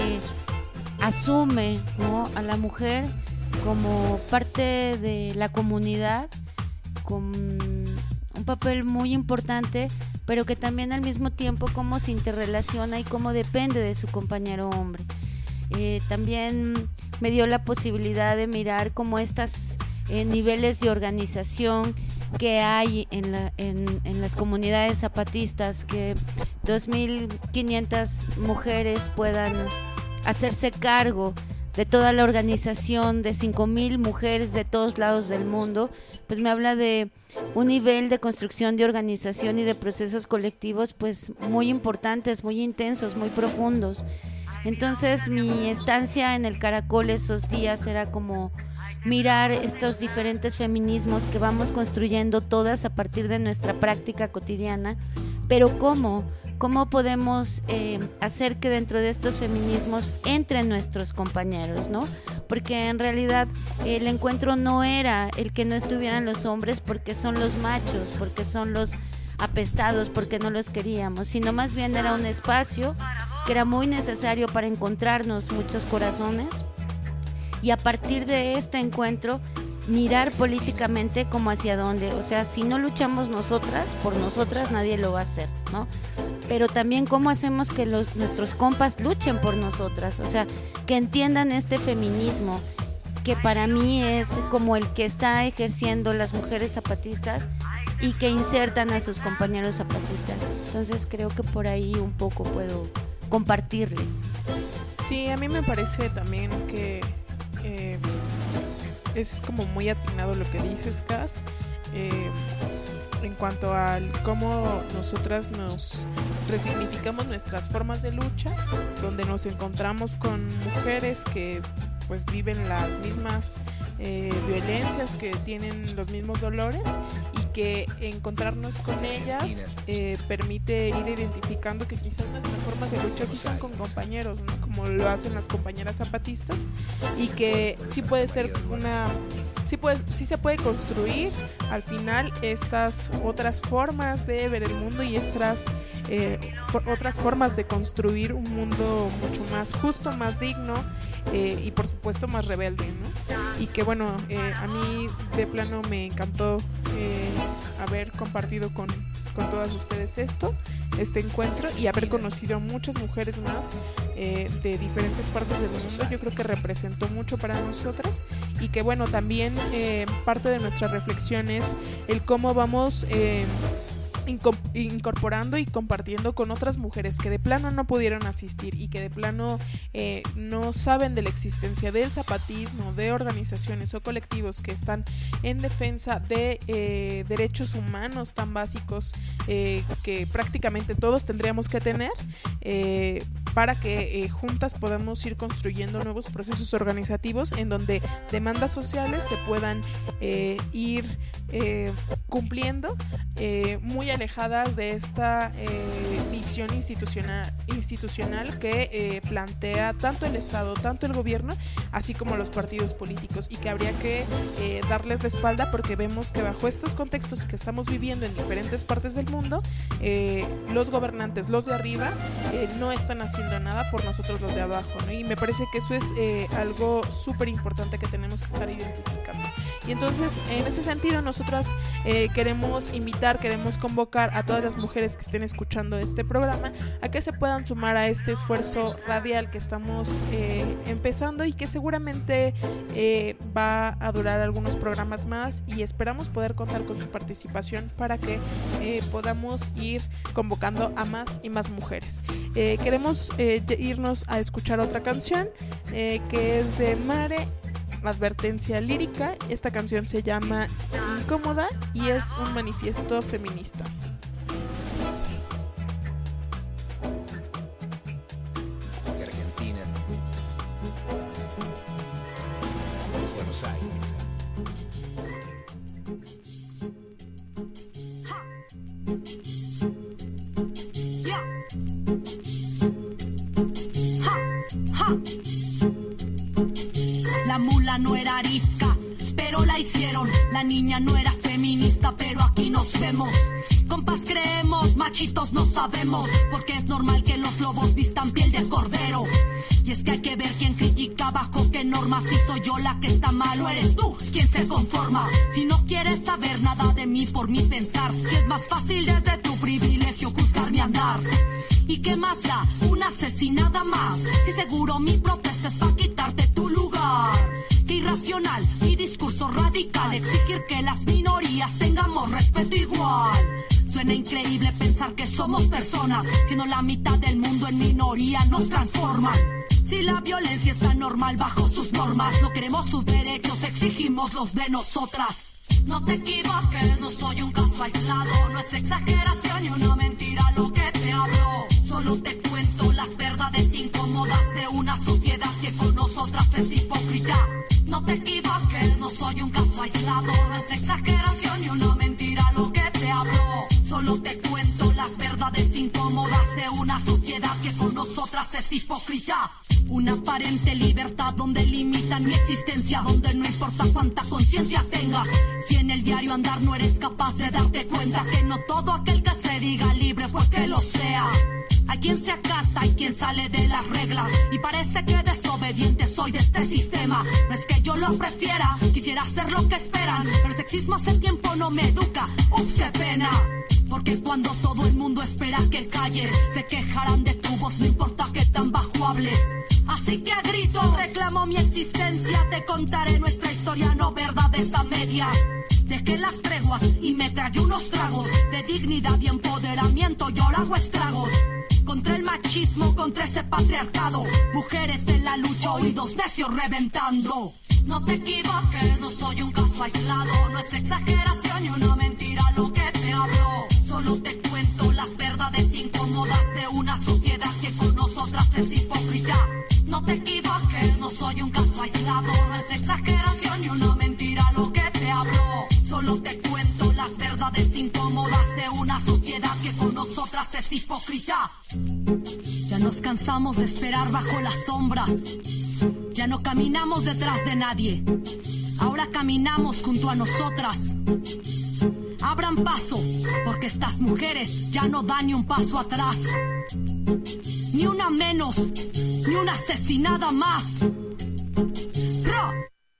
asume, ¿no?, a la mujer como parte de la comunidad, con un papel muy importante, pero que también al mismo tiempo cómo se interrelaciona y cómo depende de su compañero hombre. Eh, también me dio la posibilidad de mirar cómo estos eh, niveles de organización que hay en, la, en, en las comunidades zapatistas, que dos mil quinientas mujeres puedan hacerse cargo de toda la organización de cinco mil mujeres de todos lados del mundo, pues me habla de un nivel de construcción de organización y de procesos colectivos pues muy importantes, muy intensos, muy profundos. Entonces mi estancia en el Caracol esos días era como mirar estos diferentes feminismos que vamos construyendo todas a partir de nuestra práctica cotidiana, pero cómo cómo podemos eh, hacer que dentro de estos feminismos entren nuestros compañeros, ¿no? Porque en realidad el encuentro no era el que no estuvieran los hombres porque son los machos, porque son los apestados, porque no los queríamos, sino más bien era un espacio que era muy necesario para encontrarnos muchos corazones y a partir de este encuentro mirar políticamente como hacia dónde, o sea, si no luchamos nosotras, por nosotras nadie lo va a hacer, ¿no? Pero también cómo hacemos que los, nuestros compas luchen por nosotras, o sea, que entiendan este feminismo, que para mí es como el que está ejerciendo las mujeres zapatistas y que insertan a sus compañeros zapatistas. Entonces creo que por ahí un poco puedo compartirles. Sí, a mí me parece también que eh, es como muy atinado lo que dices, Cas, eh, en cuanto a cómo nosotras nos resignificamos nuestras formas de lucha, donde nos encontramos con mujeres que pues viven las mismas eh, violencias, que tienen los mismos dolores y que encontrarnos con ellas eh, permite ir identificando que quizás nuestras formas de lucha sí son con compañeros, ¿no? Como lo hacen las compañeras zapatistas, y que sí puede ser una sí, puede, sí se puede construir al final estas otras formas de ver el mundo y estas eh, for, otras formas de construir un mundo mucho más justo, más digno eh, y por supuesto más rebelde, ¿no? Y que bueno, eh, a mí de plano me encantó eh, haber compartido con, con todas ustedes esto, este encuentro, y haber conocido a muchas mujeres más eh, de diferentes partes del mundo. Yo creo que representó mucho para nosotras, y que bueno, también eh, parte de nuestra reflexión es el cómo vamos eh, incorporando y compartiendo con otras mujeres que de plano no pudieron asistir y que de plano eh, no saben de la existencia del zapatismo, de organizaciones o colectivos que están en defensa de eh, derechos humanos tan básicos eh, que prácticamente todos tendríamos que tener eh, para que eh, juntas podamos ir construyendo nuevos procesos organizativos en donde demandas sociales se puedan eh, ir eh, cumpliendo eh, muy alejadas de esta eh, visión institucional, institucional que eh, plantea tanto el Estado, tanto el gobierno, así como los partidos políticos, y que habría que eh, darles la espalda, porque vemos que bajo estos contextos que estamos viviendo en diferentes partes del mundo, eh, los gobernantes, los de arriba, eh, no están haciendo nada por nosotros los de abajo, ¿no? Y me parece que eso es eh, algo súper importante que tenemos que estar identificando. Y entonces, en ese sentido, nosotras eh, queremos invitar, queremos convocar a todas las mujeres que estén escuchando este programa a que se puedan sumar a este esfuerzo radial que estamos eh, empezando y que seguramente eh, va a durar algunos programas más, y esperamos poder contar con su participación para que eh, podamos ir convocando a más y más mujeres. Eh, queremos eh, irnos a escuchar otra canción eh, que es de Mare, Advertencia lírica. Esta canción se llama Incómoda y es un manifiesto feminista. Argentina, Buenos Aires. Ha, ha. era niña no era feminista, pero aquí nos vemos. Compas creemos, machitos no sabemos, porque es normal que los lobos vistan piel de cordero. Y es que hay que ver quién critica bajo qué normas. Si soy yo la que está mal o eres tú quien se conforma. Si no quieres saber nada de mí por mi pensar, si es más fácil desde tu privilegio juzgar mi andar. ¿Y qué más da? Una asesinada más. Si seguro mi protesta es para quitarte tu lugar. Qué irracional, mi discurso radical, exigir que las minorías tengamos respeto igual. Suena increíble pensar que somos personas, siendo la mitad del mundo en minoría nos transforman. Si la violencia está normal bajo sus normas, no queremos sus derechos, exigimos los de nosotras. No te equivoques, no soy un caso aislado, no es exageración ni una mentira lo que te hablo. Solo te cuento las verdades incómodas de una sociedad que con nosotras es hipócrita. No te equivoques, no soy un caso aislado, no es exageración ni una mentira lo que te hablo. Solo te cuento las verdades incómodas de una sociedad que con nosotras es hipócrita. Una aparente libertad donde limitan mi existencia, donde no importa cuánta conciencia tengas. Si en el diario andar no eres capaz de darte cuenta que no todo aquel que se diga libre fue que lo sea. Hay quien se acata y quien sale de las reglas, y parece que desobediente soy de este sistema. No es que yo lo prefiera, quisiera hacer lo que esperan, pero el sexismo hace tiempo no me educa. Ups, qué pena. Porque cuando todo el mundo espera que calles, se quejarán de tu voz, no importa que tan bajo hables. Así que a gritos reclamo mi existencia, te contaré nuestra historia, no verdades a medias. Dejé las treguas y me tragué unos tragos de dignidad y empoderamiento, y ahora hago estragos. Contra el machismo, contra ese patriarcado, mujeres en la lucha, oídos necios reventando. No te equivoques, no soy un caso aislado, no es exageración ni una mentira lo que te hablo. Solo te cuento las verdades incómodas de una sociedad que con nosotras es hipócrita. No te equivoques, no soy un caso aislado, no es exageración ni una mentira lo que te hablo. Solo te cuento las verdades incómodas de una sociedad que con nosotras es hipócrita. Ya nos cansamos de esperar bajo las sombras, ya no caminamos detrás de nadie, ahora caminamos junto a nosotras. Abran paso, porque estas mujeres ya no dan ni un paso atrás. Ni una menos, ni una asesinada más. ¡Ra!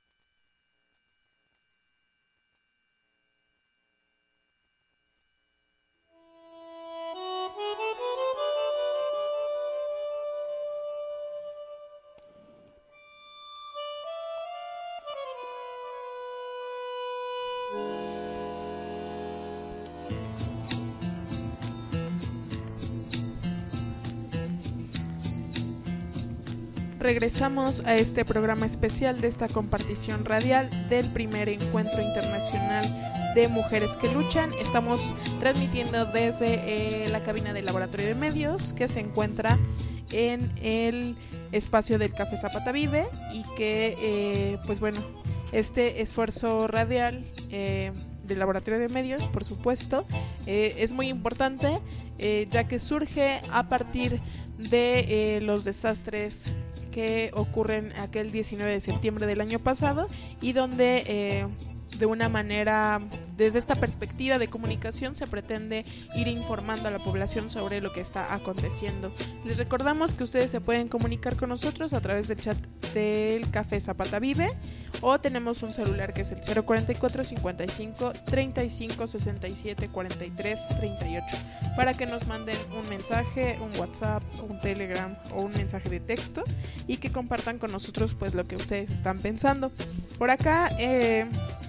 Regresamos a este programa especial de esta compartición radial del primer encuentro internacional de mujeres que luchan. Estamos transmitiendo desde eh, la cabina del Laboratorio de Medios, que se encuentra en el espacio del Café Zapata Vive, y que eh, pues bueno, este esfuerzo radial eh, del Laboratorio de Medios, por supuesto, eh, es muy importante, eh, ya que surge a partir de eh, los desastres que ocurren aquel diecinueve de septiembre del año pasado, y donde eh, de una manera, desde esta perspectiva de comunicación, se pretende ir informando a la población sobre lo que está aconteciendo. Les recordamos que ustedes se pueden comunicar con nosotros a través del chat del Café Zapata Vive, o tenemos un celular que es el cero cuarenta y cuatro, cincuenta y cinco, treinta y cinco, sesenta y siete, cuarenta y tres, treinta y ocho, para que nos manden un mensaje, un WhatsApp, un Telegram o un mensaje de texto, y que compartan con nosotros pues lo que ustedes están pensando. Por acá eh,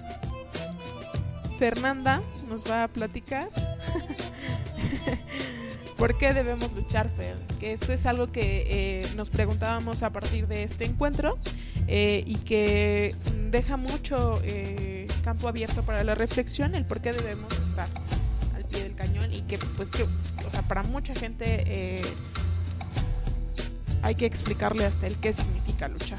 Fernanda nos va a platicar por qué debemos luchar, Fer, que esto es algo que eh, nos preguntábamos a partir de este encuentro, eh, y que deja mucho eh, campo abierto para la reflexión, el por qué debemos estar al pie del cañón, y que pues que, o sea, para mucha gente eh, hay que explicarle hasta el qué significa luchar.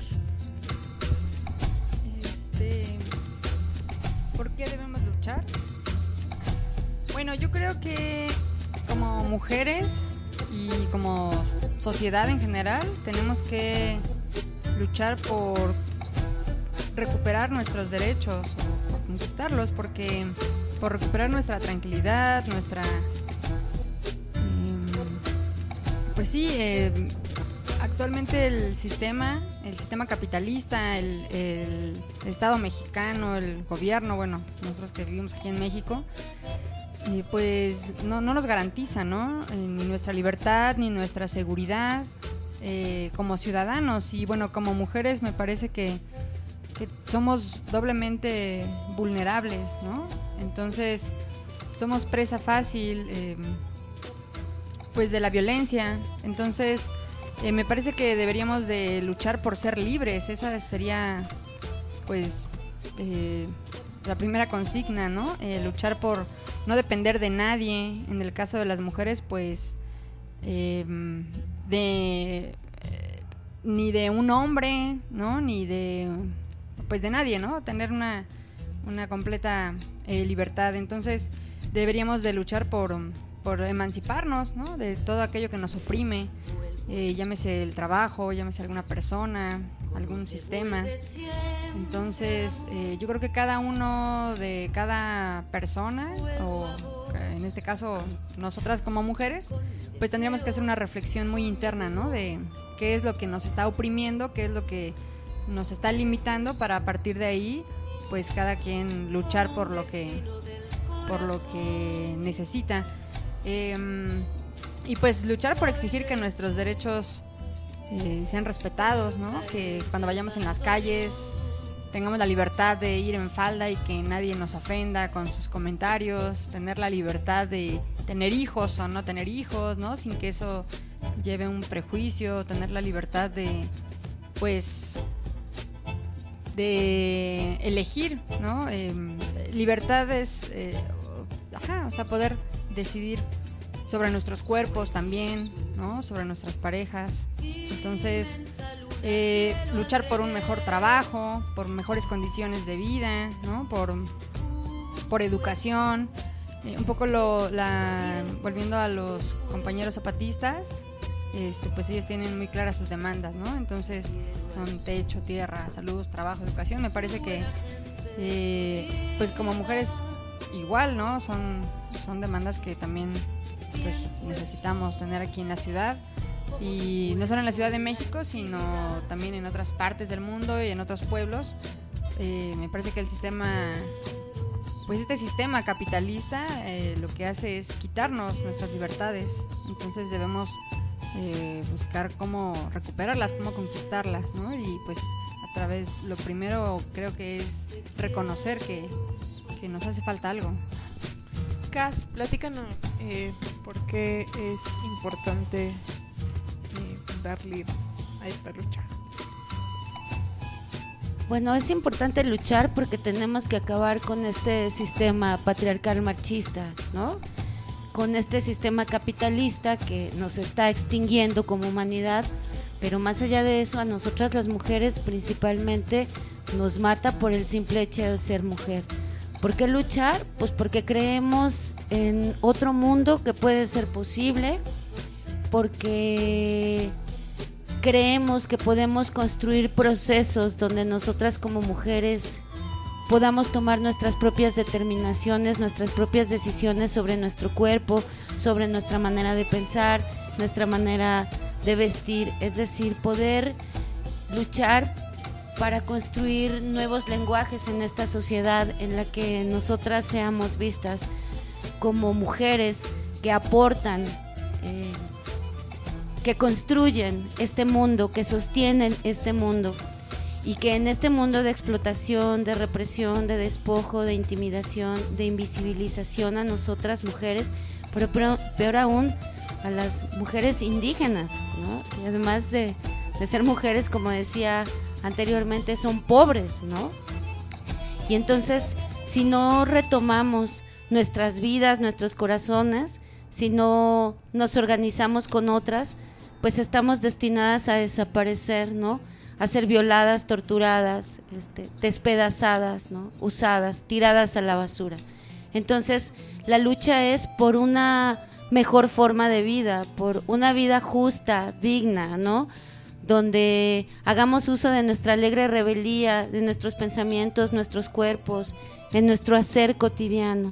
Este, ¿por qué debemos luchar? Bueno, yo creo que como mujeres y como sociedad en general tenemos que luchar por recuperar nuestros derechos, conquistarlos, porque por recuperar nuestra tranquilidad, nuestra... Eh, pues sí, eh, actualmente el sistema, el sistema capitalista, el, el Estado mexicano, el gobierno, bueno, nosotros que vivimos aquí en México, eh, pues no, no nos garantiza, ¿no? Eh, ni nuestra libertad, ni nuestra seguridad eh, como ciudadanos. Y bueno, como mujeres me parece que, que somos doblemente vulnerables, ¿no? Entonces somos presa fácil eh, pues de la violencia. Entonces eh, me parece que deberíamos de luchar por ser libres. Esa sería pues eh, la primera consigna, ¿no? Eh, luchar por no depender de nadie. En el caso de las mujeres, pues eh, de eh, ni de un hombre, ¿no? Ni de pues de nadie, ¿no? Tener una una completa eh, libertad. Entonces deberíamos de luchar por, por emanciparnos, ¿no? De todo aquello que nos oprime, eh, llámese el trabajo, llámese alguna persona, algún sistema. Entonces eh, yo creo que cada uno de cada persona, o en este caso nosotras como mujeres, pues tendríamos que hacer una reflexión muy interna, ¿no? De qué es lo que nos está oprimiendo, qué es lo que nos está limitando, para a partir de ahí pues cada quien luchar por lo que por lo que necesita, eh, y pues luchar por exigir que nuestros derechos eh, sean respetados, ¿no? Que cuando vayamos en las calles tengamos la libertad de ir en falda y que nadie nos ofenda con sus comentarios, tener la libertad de tener hijos o no tener hijos, ¿no? Sin que eso lleve un prejuicio, tener la libertad de pues de elegir, ¿no? Eh, libertad es, eh, ajá, o sea, poder decidir sobre nuestros cuerpos también, ¿no? Sobre nuestras parejas. Entonces, eh, luchar por un mejor trabajo, por mejores condiciones de vida, ¿no? Por, por educación. Eh, un poco lo, la, volviendo a los compañeros zapatistas, Este, pues ellos tienen muy claras sus demandas, ¿no? Entonces son techo, tierra, salud, trabajo, educación. Me parece que eh, pues como mujeres igual, ¿no? Son, son demandas que también pues necesitamos tener aquí en la ciudad, y no solo en la Ciudad de México, sino también en otras partes del mundo y en otros pueblos. Eh, me parece que el sistema, pues este sistema capitalista eh, lo que hace es quitarnos nuestras libertades. Entonces debemos Eh, buscar cómo recuperarlas, cómo conquistarlas, ¿no? Y pues a través, lo primero creo que es reconocer que, que nos hace falta algo. Cas, platícanos eh, por qué es importante eh, darle a esta lucha. Bueno, es importante luchar porque tenemos que acabar con este sistema patriarcal machista, ¿no? Con este sistema capitalista que nos está extinguiendo como humanidad, pero más allá de eso, a nosotras las mujeres principalmente nos mata por el simple hecho de ser mujer. ¿Por qué luchar? Pues porque creemos en otro mundo que puede ser posible, porque creemos que podemos construir procesos donde nosotras como mujeres podamos tomar nuestras propias determinaciones, nuestras propias decisiones sobre nuestro cuerpo, sobre nuestra manera de pensar, nuestra manera de vestir, es decir, poder luchar para construir nuevos lenguajes en esta sociedad en la que nosotras seamos vistas como mujeres que aportan, eh, que construyen este mundo, que sostienen este mundo. Y que en este mundo de explotación, de represión, de despojo, de intimidación, de invisibilización a nosotras mujeres, pero peor, peor aún a las mujeres indígenas, ¿no? Y además de, de ser mujeres, como decía anteriormente, son pobres, ¿no? Y entonces, si no retomamos nuestras vidas, nuestros corazones, si no nos organizamos con otras, pues estamos destinadas a desaparecer, ¿no? A ser violadas, torturadas, este, despedazadas, ¿no? Usadas, tiradas a la basura. Entonces, la lucha es por una mejor forma de vida, por una vida justa, digna, ¿no? Donde hagamos uso de nuestra alegre rebeldía, de nuestros pensamientos, nuestros cuerpos, en nuestro hacer cotidiano,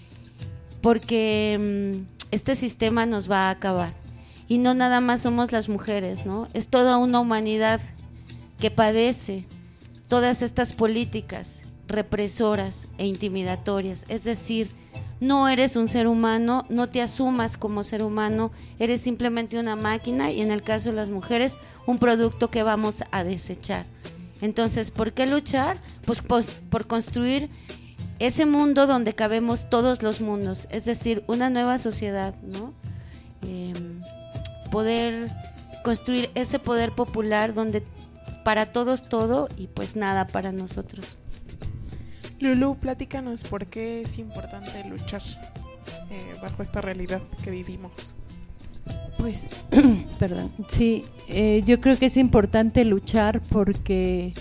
porque mmm, este sistema nos va a acabar. Y no nada más somos las mujeres, ¿no? Es toda una humanidad que padece todas estas políticas represoras e intimidatorias. Es decir, no eres un ser humano, no te asumas como ser humano, eres simplemente una máquina y en el caso de las mujeres, un producto que vamos a desechar. Entonces, ¿por qué luchar? Pues, pues por construir ese mundo donde cabemos todos los mundos, es decir, una nueva sociedad, ¿no? Eh, poder construir ese poder popular donde para todos todo y pues nada para nosotros. Lulú, platícanos por qué es importante luchar eh, bajo esta realidad que vivimos. Pues, perdón, sí, eh, yo creo que es importante luchar porque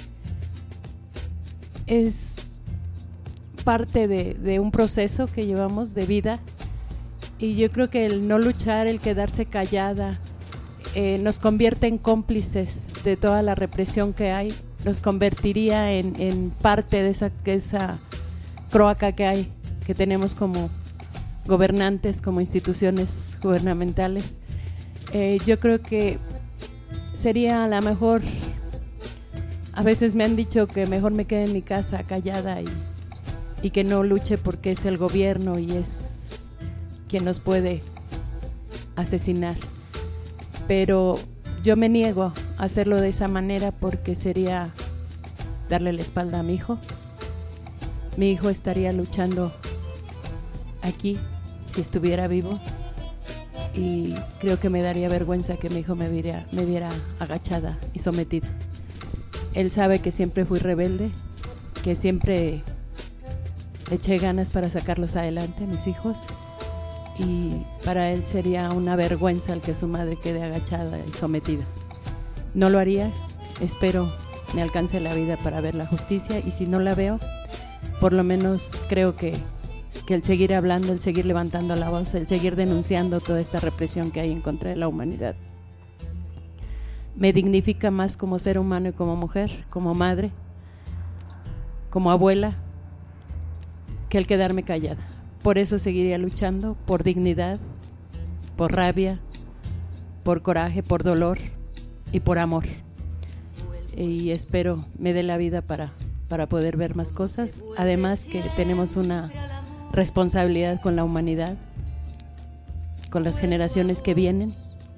es parte de, de un proceso que llevamos de vida. Y yo creo que el no luchar, el quedarse callada, eh, nos convierte en cómplices de toda la represión que hay, nos convertiría en, en parte de esa, esa croaca que hay, que tenemos como gobernantes, como instituciones gubernamentales. Eh, yo creo que sería a lo mejor, a veces me han dicho que mejor me quede en mi casa callada y, y que no luche porque es el gobierno y es quien nos puede asesinar, pero yo me niego a hacerlo de esa manera porque sería darle la espalda a mi hijo. Mi hijo estaría luchando aquí si estuviera vivo y creo que me daría vergüenza que mi hijo me viera, me viera agachada y sometida. Él sabe que siempre fui rebelde, que siempre eché ganas para sacarlos adelante, mis hijos, y para él sería una vergüenza el que su madre quede agachada y sometida. No lo haría, espero me alcance la vida para ver la justicia y si no la veo, por lo menos creo que, que el seguir hablando, el seguir levantando la voz, el seguir denunciando toda esta represión que hay en contra de la humanidad me dignifica más como ser humano y como mujer, como madre, como abuela, que el quedarme callada. Por eso seguiría luchando, por dignidad, por rabia, por coraje, por dolor y por amor. Y espero me dé la vida para, para poder ver más cosas. Además que tenemos una responsabilidad con la humanidad, con las generaciones que vienen.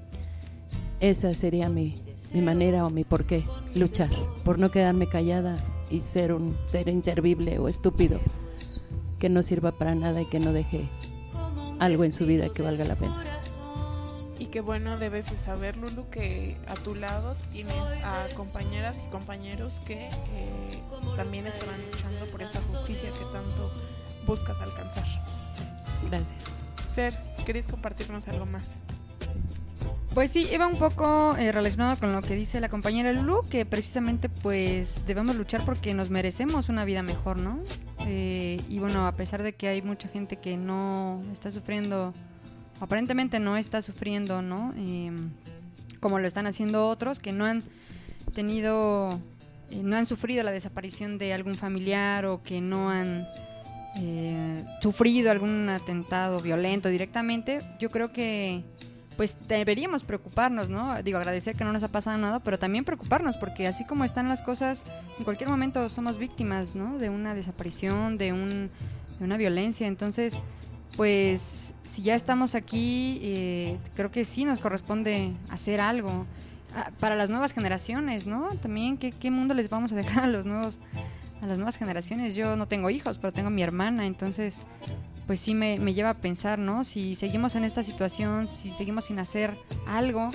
Esa sería mi, mi manera o mi por qué luchar, por no quedarme callada y ser un ser inservible o estúpido que no sirva para nada y que no deje algo en su vida que valga la pena. Y qué bueno debes de saber, Lulu, que a tu lado tienes a compañeras y compañeros que eh, también estarán luchando por esa justicia que tanto buscas alcanzar. Gracias. Fer, ¿querías compartirnos algo más? Pues sí, iba un poco eh, relacionado con lo que dice la compañera Lulu, que precisamente pues debemos luchar porque nos merecemos una vida mejor, ¿no? Eh, y bueno, a pesar de que hay mucha gente que no está sufriendo, aparentemente no está sufriendo, ¿no? Eh, como lo están haciendo otros que no han tenido, eh, no han sufrido la desaparición de algún familiar o que no han eh, sufrido algún atentado violento directamente, yo creo que pues deberíamos preocuparnos, ¿no? Digo, agradecer que no nos ha pasado nada, pero también preocuparnos, porque así como están las cosas, en cualquier momento somos víctimas, ¿no? De una desaparición, de, un, de una violencia. Entonces, pues, si ya estamos aquí, eh, creo que sí nos corresponde hacer algo ah, para las nuevas generaciones, ¿no? También, ¿qué, qué mundo les vamos a dejar a los nuevos, a las nuevas generaciones? Yo no tengo hijos, pero tengo a mi hermana, entonces pues sí me, me lleva a pensar, ¿no? Si seguimos en esta situación, si seguimos sin hacer algo,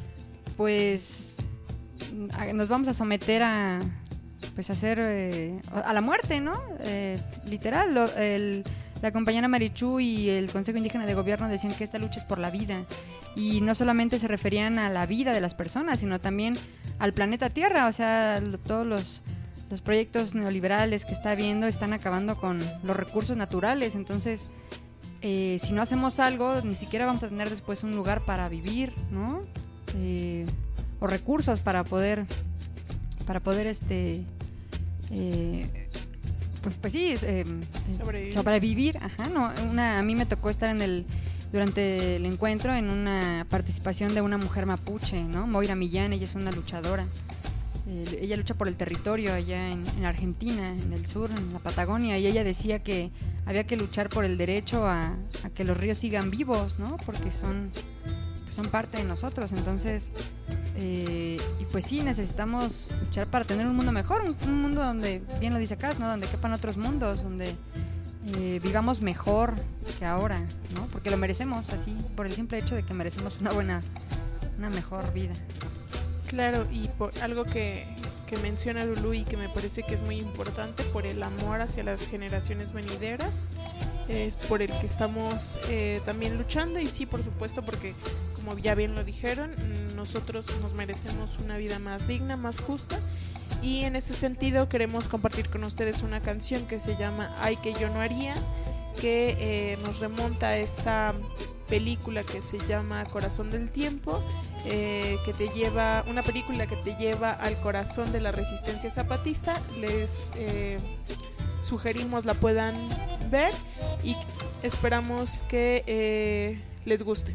pues a, nos vamos a someter a pues a hacer eh, a la muerte, ¿no? Eh, literal, lo, el, la compañera Marichu y el Consejo Indígena de Gobierno decían que esta lucha es por la vida y no solamente se referían a la vida de las personas, sino también al planeta Tierra, o sea, lo, todos los Los proyectos neoliberales que está habiendo están acabando con los recursos naturales, entonces eh, si no hacemos algo, ni siquiera vamos a tener después un lugar para vivir, ¿no? Eh, o recursos para poder, para poder este, eh, pues, pues sí, es, eh, Sobrevivir. sobrevivir. Ajá, no, una, a mí me tocó estar en el durante el encuentro en una participación de una mujer mapuche, ¿no? Moira Millán, ella es una luchadora. Eh, ella lucha por el territorio allá en, en Argentina, en el sur, en la Patagonia, y ella decía que había que luchar por el derecho a, a que los ríos sigan vivos, ¿no? Porque son, pues son parte de nosotros. Entonces, eh, y pues sí, necesitamos luchar para tener un mundo mejor, un, un mundo donde, bien lo dice Cass, ¿no? Donde quepan otros mundos, donde eh, vivamos mejor que ahora, ¿no? Porque lo merecemos, así, por el simple hecho de que merecemos una buena, una mejor vida. Claro, y por algo que, que menciona Lulú y que me parece que es muy importante, por el amor hacia las generaciones venideras, es por el que estamos eh, también luchando. Y sí, por supuesto, porque como ya bien lo dijeron, nosotros nos merecemos una vida más digna, más justa, y en ese sentido queremos compartir con ustedes una canción que se llama Ay que yo no haría, que eh, nos remonta a esta película que se llama Corazón del Tiempo, eh, que te lleva, una película que te lleva al corazón de la resistencia zapatista. Les eh, sugerimos la puedan ver y esperamos que eh, les guste.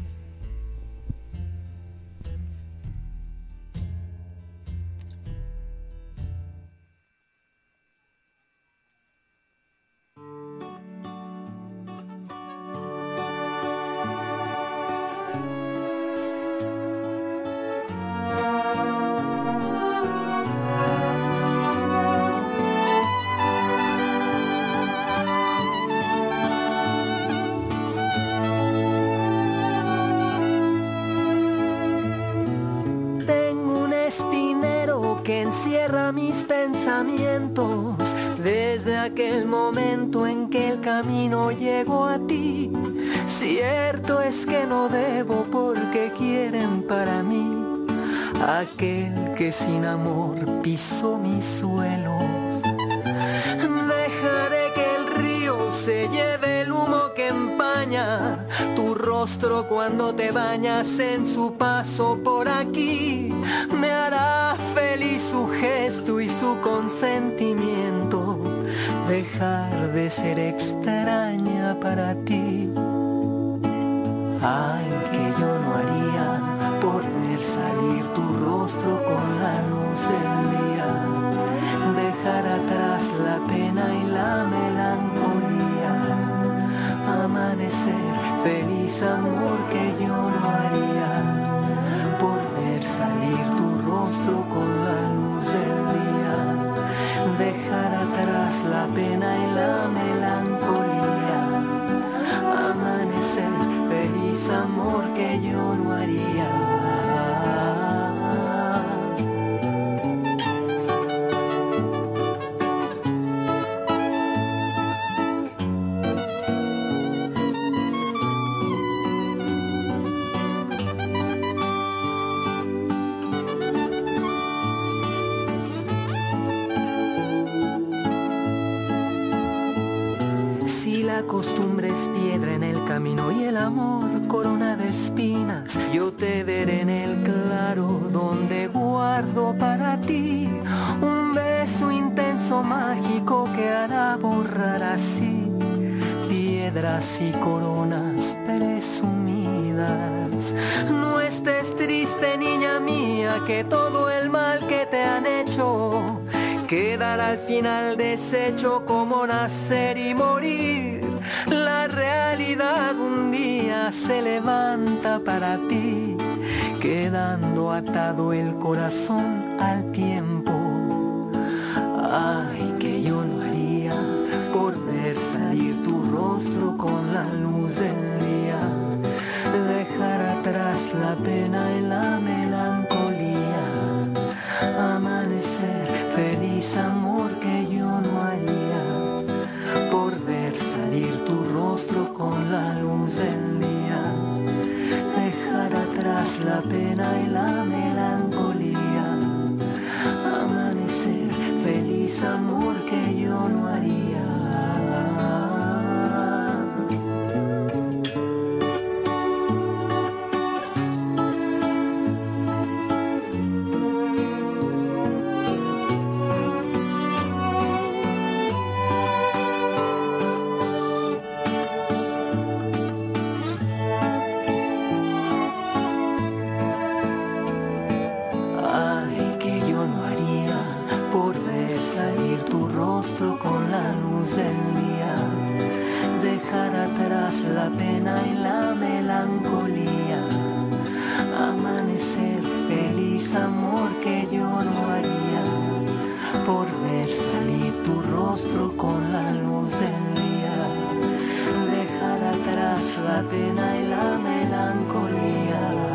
Mis pensamientos desde aquel momento en que el camino llegó a ti. Cierto es que no debo porque quieren para mí aquel que sin amor pisó mi suelo. Dejaré que el río se lleve el humo que empaña tu rostro cuando te bañas en su paso por aquí. Me hará feliz su gesto y su consentimiento, dejar de ser extraña para ti. Ay, que yo no haría por ver salir tu rostro con la luz del día, dejar atrás la pena y la melancolía, amanecer feliz, amor, que yo no haría por ver salir tu rostro con la luz del día, dejar atrás la pena y la melancolía, amanecer feliz, amor, que yo no haría. La costumbre es piedra en el camino y el amor corona de espinas. Yo te veré en el claro donde guardo para ti un beso intenso, mágico, que hará borrar así piedras y coronas presumidas. No estés triste, niña mía, que todo el mal que te han hecho quedará al final deshecho como nacer y morir. La realidad un día se levanta para ti, quedando atado el corazón al tiempo. Ay, que yo no haría por ver salir tu rostro con la luz del día, dejar atrás la pena y la melancolía, amanecer feliz, amor, que yo no haría por ver salir tu rostro con la luz del día, dejar atrás la pena y la melancolía, amanecer feliz, amor, que yo no haría. amor que yo no haría por ver salir tu rostro con la luz del día, dejar atrás la pena y la melancolía.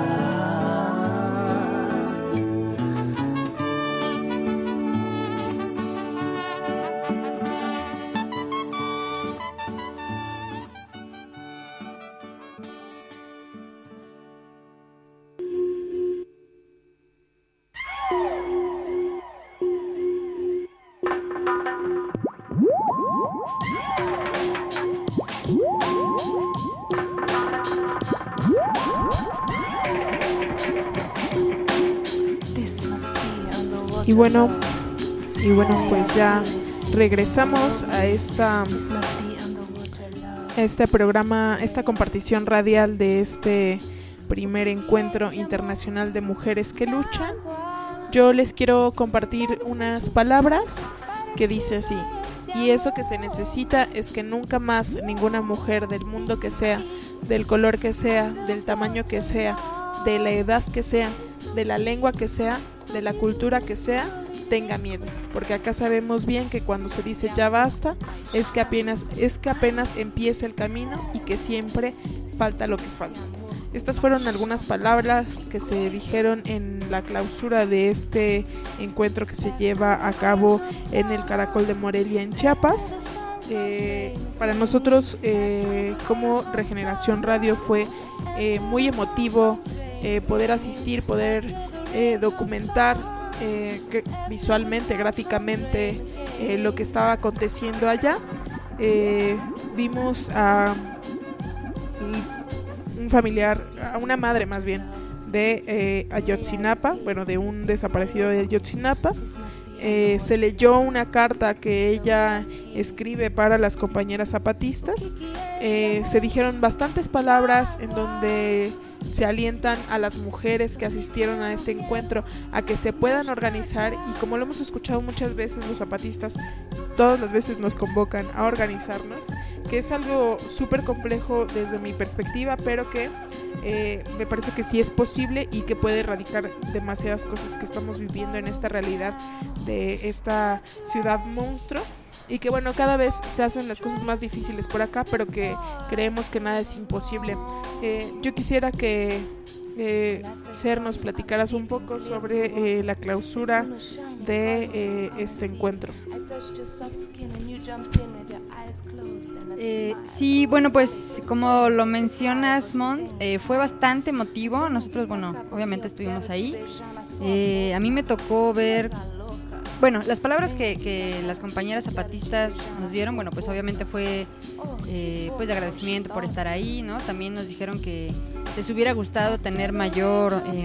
Y bueno, y bueno, pues ya regresamos a esta este programa, esta compartición radial de este primer encuentro internacional de mujeres que luchan. Yo les quiero compartir unas palabras que dice así: y eso que se necesita es que nunca más ninguna mujer del mundo que sea, del color que sea, del tamaño que sea, de la edad que sea, de la lengua que sea, de la cultura que sea, tenga miedo, porque acá sabemos bien que cuando se dice ya basta, es que apenas, es que apenas empieza el camino y que siempre falta lo que falta. Estas fueron algunas palabras que se dijeron en la clausura de este encuentro que se lleva a cabo en el Caracol de Morelia, en Chiapas. Eh, para nosotros eh, como Regeneración Radio fue eh, muy emotivo eh, poder asistir, poder eh, documentar eh, visualmente, gráficamente eh, lo que estaba aconteciendo allá. Eh, vimos a un familiar, a una madre más bien, de eh, Ayotzinapa, bueno, de un desaparecido de Ayotzinapa. Eh, se leyó una carta que ella escribe para las compañeras zapatistas. Eh, se dijeron bastantes palabras en donde se alientan a las mujeres que asistieron a este encuentro a que se puedan organizar, y como lo hemos escuchado muchas veces, los zapatistas todas las veces nos convocan a organizarnos, que es algo súper complejo desde mi perspectiva, pero que eh, me parece que sí es posible y que puede erradicar demasiadas cosas que estamos viviendo en esta realidad de esta ciudad monstruo. Y que bueno, cada vez se hacen las cosas más difíciles por acá, pero que creemos que nada es imposible. Eh, yo quisiera que eh, Fer nos platicaras un poco sobre eh, la clausura de eh, este encuentro. Eh, sí, bueno, pues como lo mencionas, Mon, eh, fue bastante emotivo. Nosotros, bueno, obviamente estuvimos ahí. Eh, a mí me tocó ver... Bueno, las palabras que, que las compañeras zapatistas nos dieron, bueno, pues obviamente fue eh, pues de agradecimiento por estar ahí, ¿no? También nos dijeron que les hubiera gustado tener mayor eh,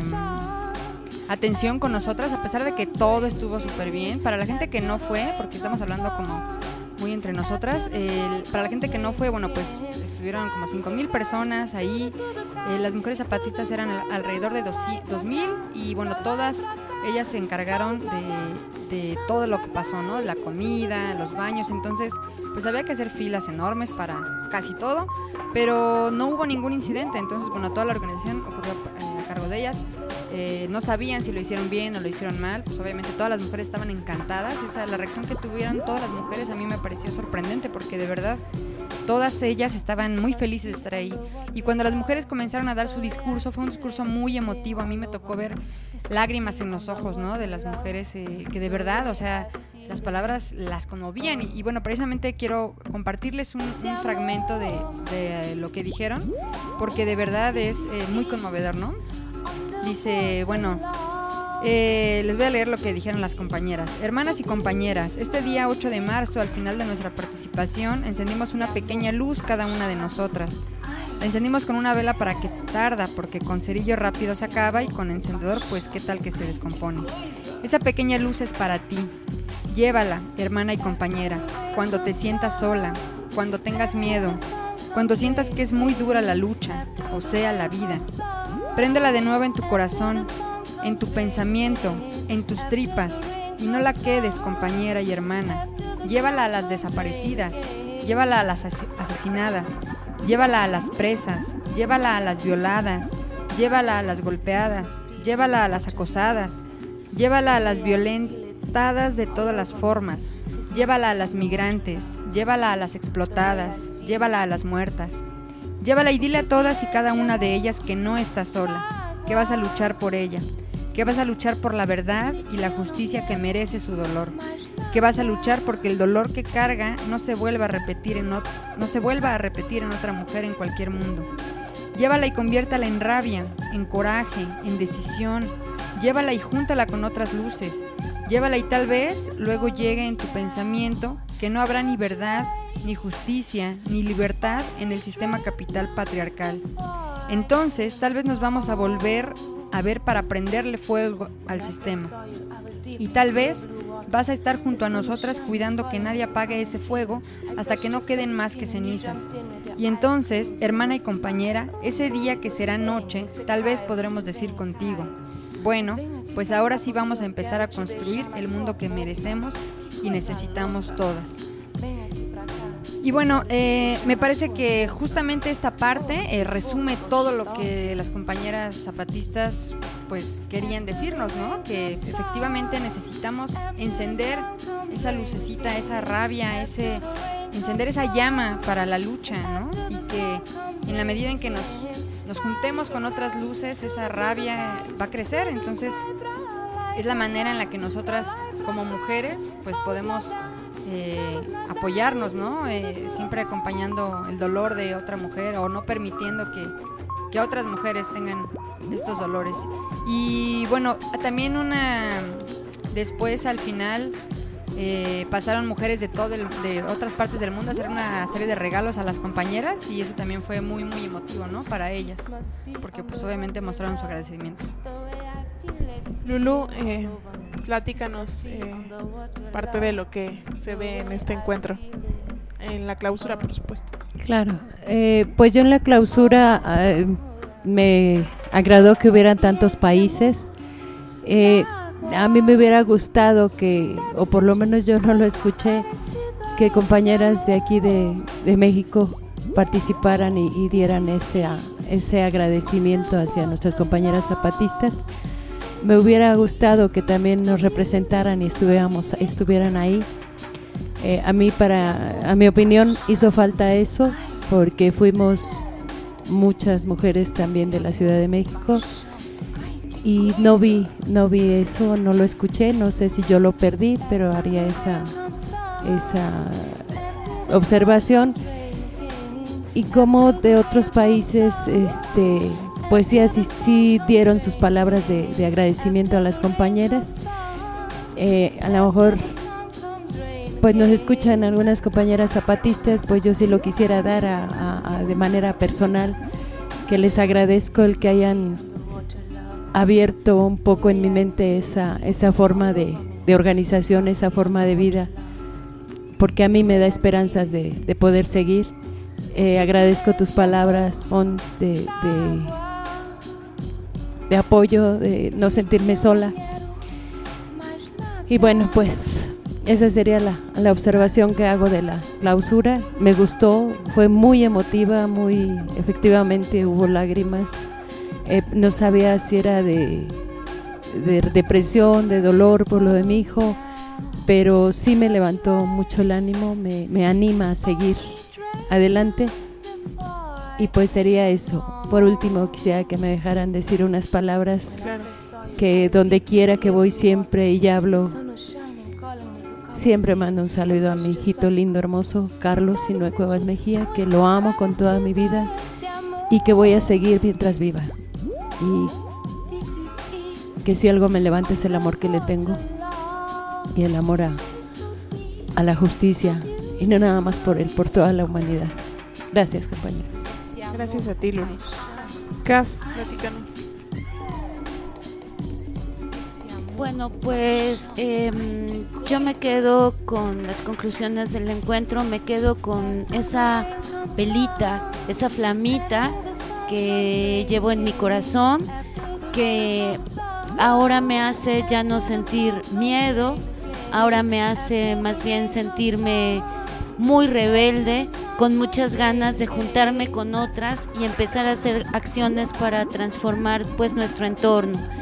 atención con nosotras, a pesar de que todo estuvo súper bien. Para la gente que no fue, porque estamos hablando como muy entre nosotras, eh, para la gente que no fue, bueno, pues estuvieron como cinco mil personas ahí. Eh, las mujeres zapatistas eran alrededor de dos mil y bueno, todas ellas se encargaron de, de todo lo que pasó, ¿no? La comida, los baños, entonces pues había que hacer filas enormes para casi todo, pero no hubo ningún incidente. Entonces, bueno, toda la organización ocurrió eh, a cargo de ellas. Eh, no sabían si lo hicieron bien o lo hicieron mal, pues obviamente todas las mujeres estaban encantadas. Esa, la reacción que tuvieron todas las mujeres a mí me pareció sorprendente, porque de verdad todas ellas estaban muy felices de estar ahí. Y cuando las mujeres comenzaron a dar su discurso, fue un discurso muy emotivo. A mí me tocó ver lágrimas en los ojos, ¿no? De las mujeres eh, que de verdad, o sea, las palabras las conmovían. Y, y bueno, precisamente quiero compartirles un, un fragmento de, de lo que dijeron, porque de verdad es eh, muy conmovedor, ¿no? Dice, bueno, eh, les voy a leer lo que dijeron las compañeras. Hermanas y compañeras, este día ocho de marzo, al final de nuestra participación, encendimos una pequeña luz cada una de nosotras. La encendimos con una vela para que tarda, porque con cerillo rápido se acaba, y con encendedor, pues qué tal que se descompone. Esa pequeña luz es para ti. Llévala, hermana y compañera, cuando te sientas sola, cuando tengas miedo, cuando sientas que es muy dura la lucha, o sea, la vida. Préndela de nuevo en tu corazón, en tu pensamiento, en tus tripas, y no la quedes, compañera y hermana. Llévala a las desaparecidas, llévala a las asesinadas, llévala a las presas, llévala a las violadas, llévala a las golpeadas, llévala a las acosadas, llévala a las violentadas de todas las formas, llévala a las migrantes, llévala a las explotadas, llévala a las muertas. Llévala y dile a todas y cada una de ellas que no estás sola, que vas a luchar por ella, que vas a luchar por la verdad y la justicia que merece su dolor, que vas a luchar porque el dolor que carga no se vuelva a repetir en, ot- no se vuelva a repetir en otra mujer en cualquier mundo. Llévala y conviértala en rabia, en coraje, en decisión. Llévala y júntala con otras luces. Llévala y tal vez luego llegue en tu pensamiento que no habrá ni verdad, ni justicia, ni libertad en el sistema capital patriarcal. Entonces, tal vez nos vamos a volver a ver para prenderle fuego al sistema. Y tal vez vas a estar junto a nosotras cuidando que nadie apague ese fuego hasta que no queden más que cenizas. Y entonces, hermana y compañera, ese día que será noche, tal vez podremos decir contigo: bueno, pues ahora sí vamos a empezar a construir el mundo que merecemos y necesitamos todas. Y bueno, eh, me parece que justamente esta parte eh, resume todo lo que las compañeras zapatistas pues querían decirnos, ¿no? Que efectivamente necesitamos encender esa lucecita, esa rabia, ese encender esa llama para la lucha, ¿no? Y que en la medida en que nos, nos juntemos con otras luces, esa rabia va a crecer. Entonces es la manera en la que nosotras como mujeres pues podemos Eh, apoyarnos, ¿no? Eh, siempre acompañando el dolor de otra mujer o no permitiendo que, que otras mujeres tengan estos dolores. Y bueno, también una después al final eh, pasaron mujeres de todo el, de otras partes del mundo a hacer una serie de regalos a las compañeras y eso también fue muy muy emotivo, ¿no? Para ellas, porque pues obviamente mostraron su agradecimiento. Lulu, eh, platícanos eh, parte de lo que se ve en este encuentro, en la clausura, por supuesto. Claro, eh, pues yo en la clausura eh, me agradó que hubieran tantos países. Eh, a mí me hubiera gustado que, o por lo menos yo no lo escuché, que compañeras de aquí de, de México participaran y, y dieran ese, ese agradecimiento hacia nuestras compañeras zapatistas. Me hubiera gustado que también nos representaran y estuviéramos, estuvieran ahí. Eh, a mí, para, a mi opinión, hizo falta eso, porque fuimos muchas mujeres también de la Ciudad de México y no vi, no vi eso, no lo escuché, no sé si yo lo perdí, pero haría esa, esa observación. Y como de otros países, este... pues sí, así, sí dieron sus palabras de, de agradecimiento a las compañeras. Eh, a lo mejor pues nos escuchan algunas compañeras zapatistas, pues yo sí lo quisiera dar a, a, a, de manera personal, que les agradezco el que hayan abierto un poco en mi mente esa, esa forma de, de organización, esa forma de vida, porque a mí me da esperanzas de, de poder seguir. Eh, agradezco tus palabras, Fon, de, de de apoyo, de no sentirme sola. Y bueno, pues esa sería la, la observación que hago de la clausura. Me gustó, fue muy emotiva, muy efectivamente hubo lágrimas. Eh, no sabía si era de, de depresión, de dolor por lo de mi hijo, pero sí me levantó mucho el ánimo, me, me anima a seguir adelante. Y pues sería eso. Por último, quisiera que me dejaran decir unas palabras, claro, que donde quiera que voy siempre y hablo, siempre mando un saludo a mi hijito lindo, hermoso, Carlos Sinue Cuevas Mejía, que lo amo con toda mi vida y que voy a seguir mientras viva. Y que si algo me levanta es el amor que le tengo y el amor a, a la justicia, y no nada más por él, por toda la humanidad. Gracias, compañeras. Gracias a ti, Lulu. Cas, platícanos. Bueno, pues eh, yo me quedo con las conclusiones del encuentro, me quedo con esa velita, esa flamita que llevo en mi corazón, que ahora me hace ya no sentir miedo, ahora me hace más bien sentirme muy rebelde, con muchas ganas de juntarme con otras y empezar a hacer acciones para transformar pues nuestro entorno.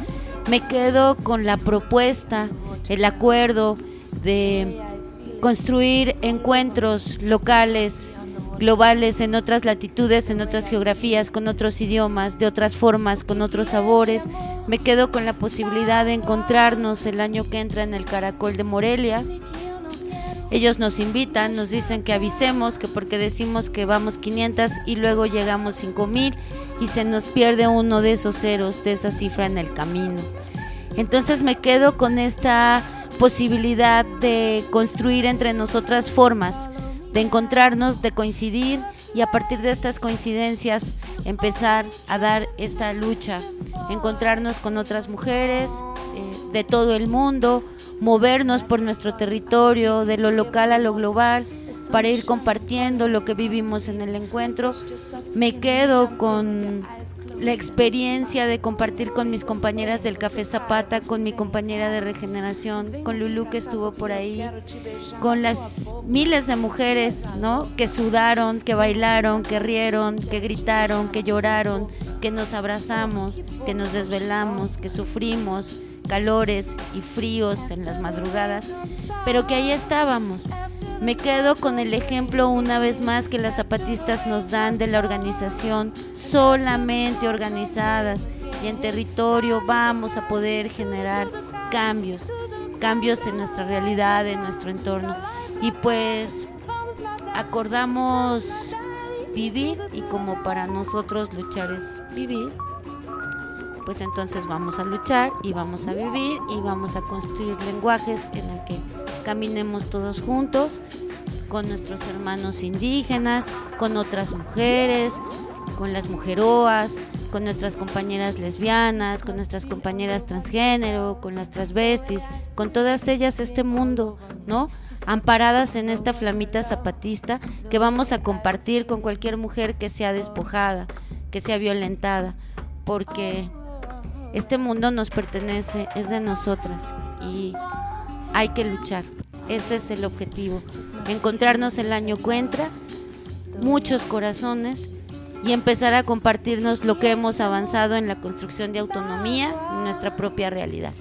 Me quedo con la propuesta, el acuerdo de construir encuentros locales, globales, en otras latitudes, en otras geografías, con otros idiomas, de otras formas, con otros sabores. Me quedo con la posibilidad de encontrarnos el año que entra en el Caracol de Morelia. Ellos nos invitan, nos dicen que avisemos, que porque decimos que vamos quinientas y luego llegamos cinco mil y se nos pierde uno de esos ceros, de esa cifra en el camino. Entonces me quedo con esta posibilidad de construir entre nosotras formas, de encontrarnos, de coincidir y a partir de estas coincidencias empezar a dar esta lucha, encontrarnos con otras mujeres eh, de todo el mundo, movernos por nuestro territorio, de lo local a lo global, para ir compartiendo lo que vivimos en el encuentro. Me quedo con la experiencia de compartir con mis compañeras del Café Zapata, con mi compañera de Regeneración, con Lulú que estuvo por ahí, con las miles de mujeres, ¿no?, que sudaron, que bailaron, que rieron, que gritaron, que lloraron, que nos abrazamos, que nos desvelamos, que sufrimos calores y fríos en las madrugadas, pero que ahí estábamos. Me quedo con el ejemplo una vez más que las zapatistas nos dan de la organización, solamente organizadas y en territorio vamos a poder generar cambios, cambios en nuestra realidad, en nuestro entorno. Y pues acordamos vivir, y como para nosotros luchar es vivir, pues entonces vamos a luchar y vamos a vivir y vamos a construir lenguajes en el que caminemos todos juntos con nuestros hermanos indígenas, con otras mujeres, con las mujeroas, con nuestras compañeras lesbianas, con nuestras compañeras transgénero, con las transvestis, con todas ellas este mundo, ¿no?, amparadas en esta flamita zapatista que vamos a compartir con cualquier mujer que sea despojada, que sea violentada, porque este mundo nos pertenece, es de nosotras y hay que luchar. Ese es el objetivo, encontrarnos el año que entra, muchos corazones, y empezar a compartirnos lo que hemos avanzado en la construcción de autonomía en nuestra propia realidad.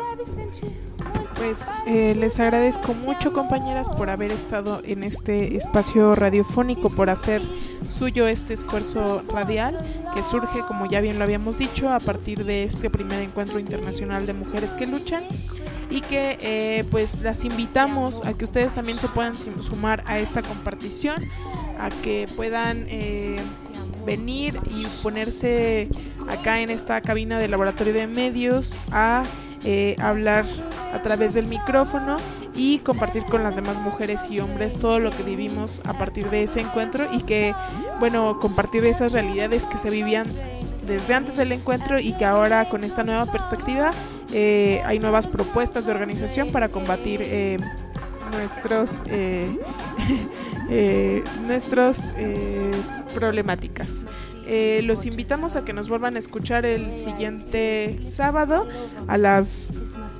Pues eh, les agradezco mucho, compañeras, por haber estado en este espacio radiofónico, por hacer suyo este esfuerzo radial que surge, como ya bien lo habíamos dicho, a partir de este primer encuentro internacional de mujeres que luchan, y que eh, pues las invitamos a que ustedes también se puedan sumar a esta compartición, a que puedan eh, venir y ponerse acá en esta cabina del Laboratorio de Medios a eh, hablar a través del micrófono y compartir con las demás mujeres y hombres todo lo que vivimos a partir de ese encuentro, y que, bueno, compartir esas realidades que se vivían desde antes del encuentro y que ahora con esta nueva perspectiva eh, hay nuevas propuestas de organización para combatir eh, nuestros eh, eh, nuestros eh, problemáticas. Eh, los invitamos a que nos vuelvan a escuchar el siguiente sábado a las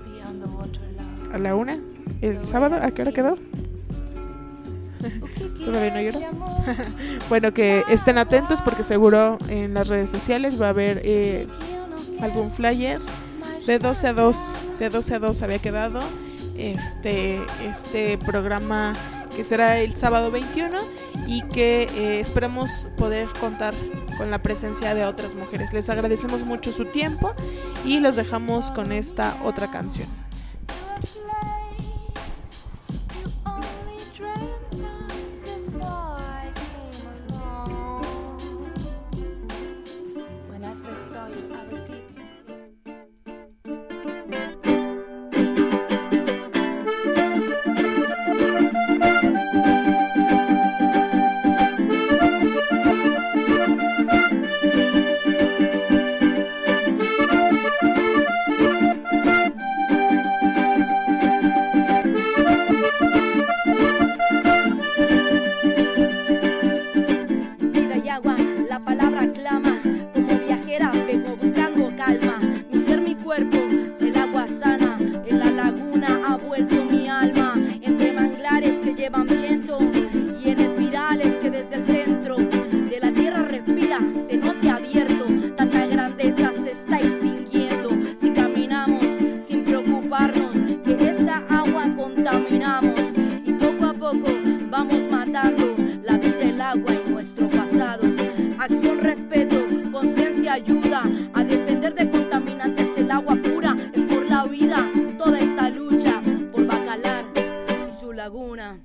a la una. El sábado, ¿a qué hora quedó? Todavía no lloro. Bueno, que estén atentos porque seguro en las redes sociales va a haber eh, algún flyer. De doce a dos, de doce a dos había quedado este este programa, que será el sábado veintiuno, y que eh, esperamos poder contar con la presencia de otras mujeres. Les agradecemos mucho su tiempo y los dejamos con esta otra canción. Se note abierto, tanta grandeza se está extinguiendo. Si caminar acción, respeto, conciencia, ayuda a defender de contaminantes el agua pura. Es por la vida toda esta lucha por Bacalar y su laguna.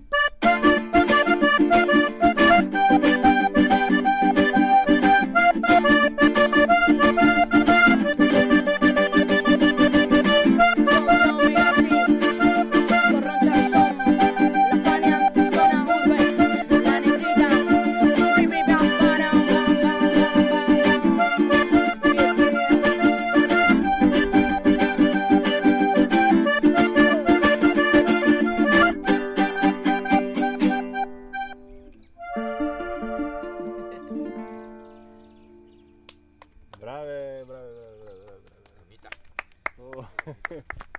Brave, brave, brave, brave, brave. Oh.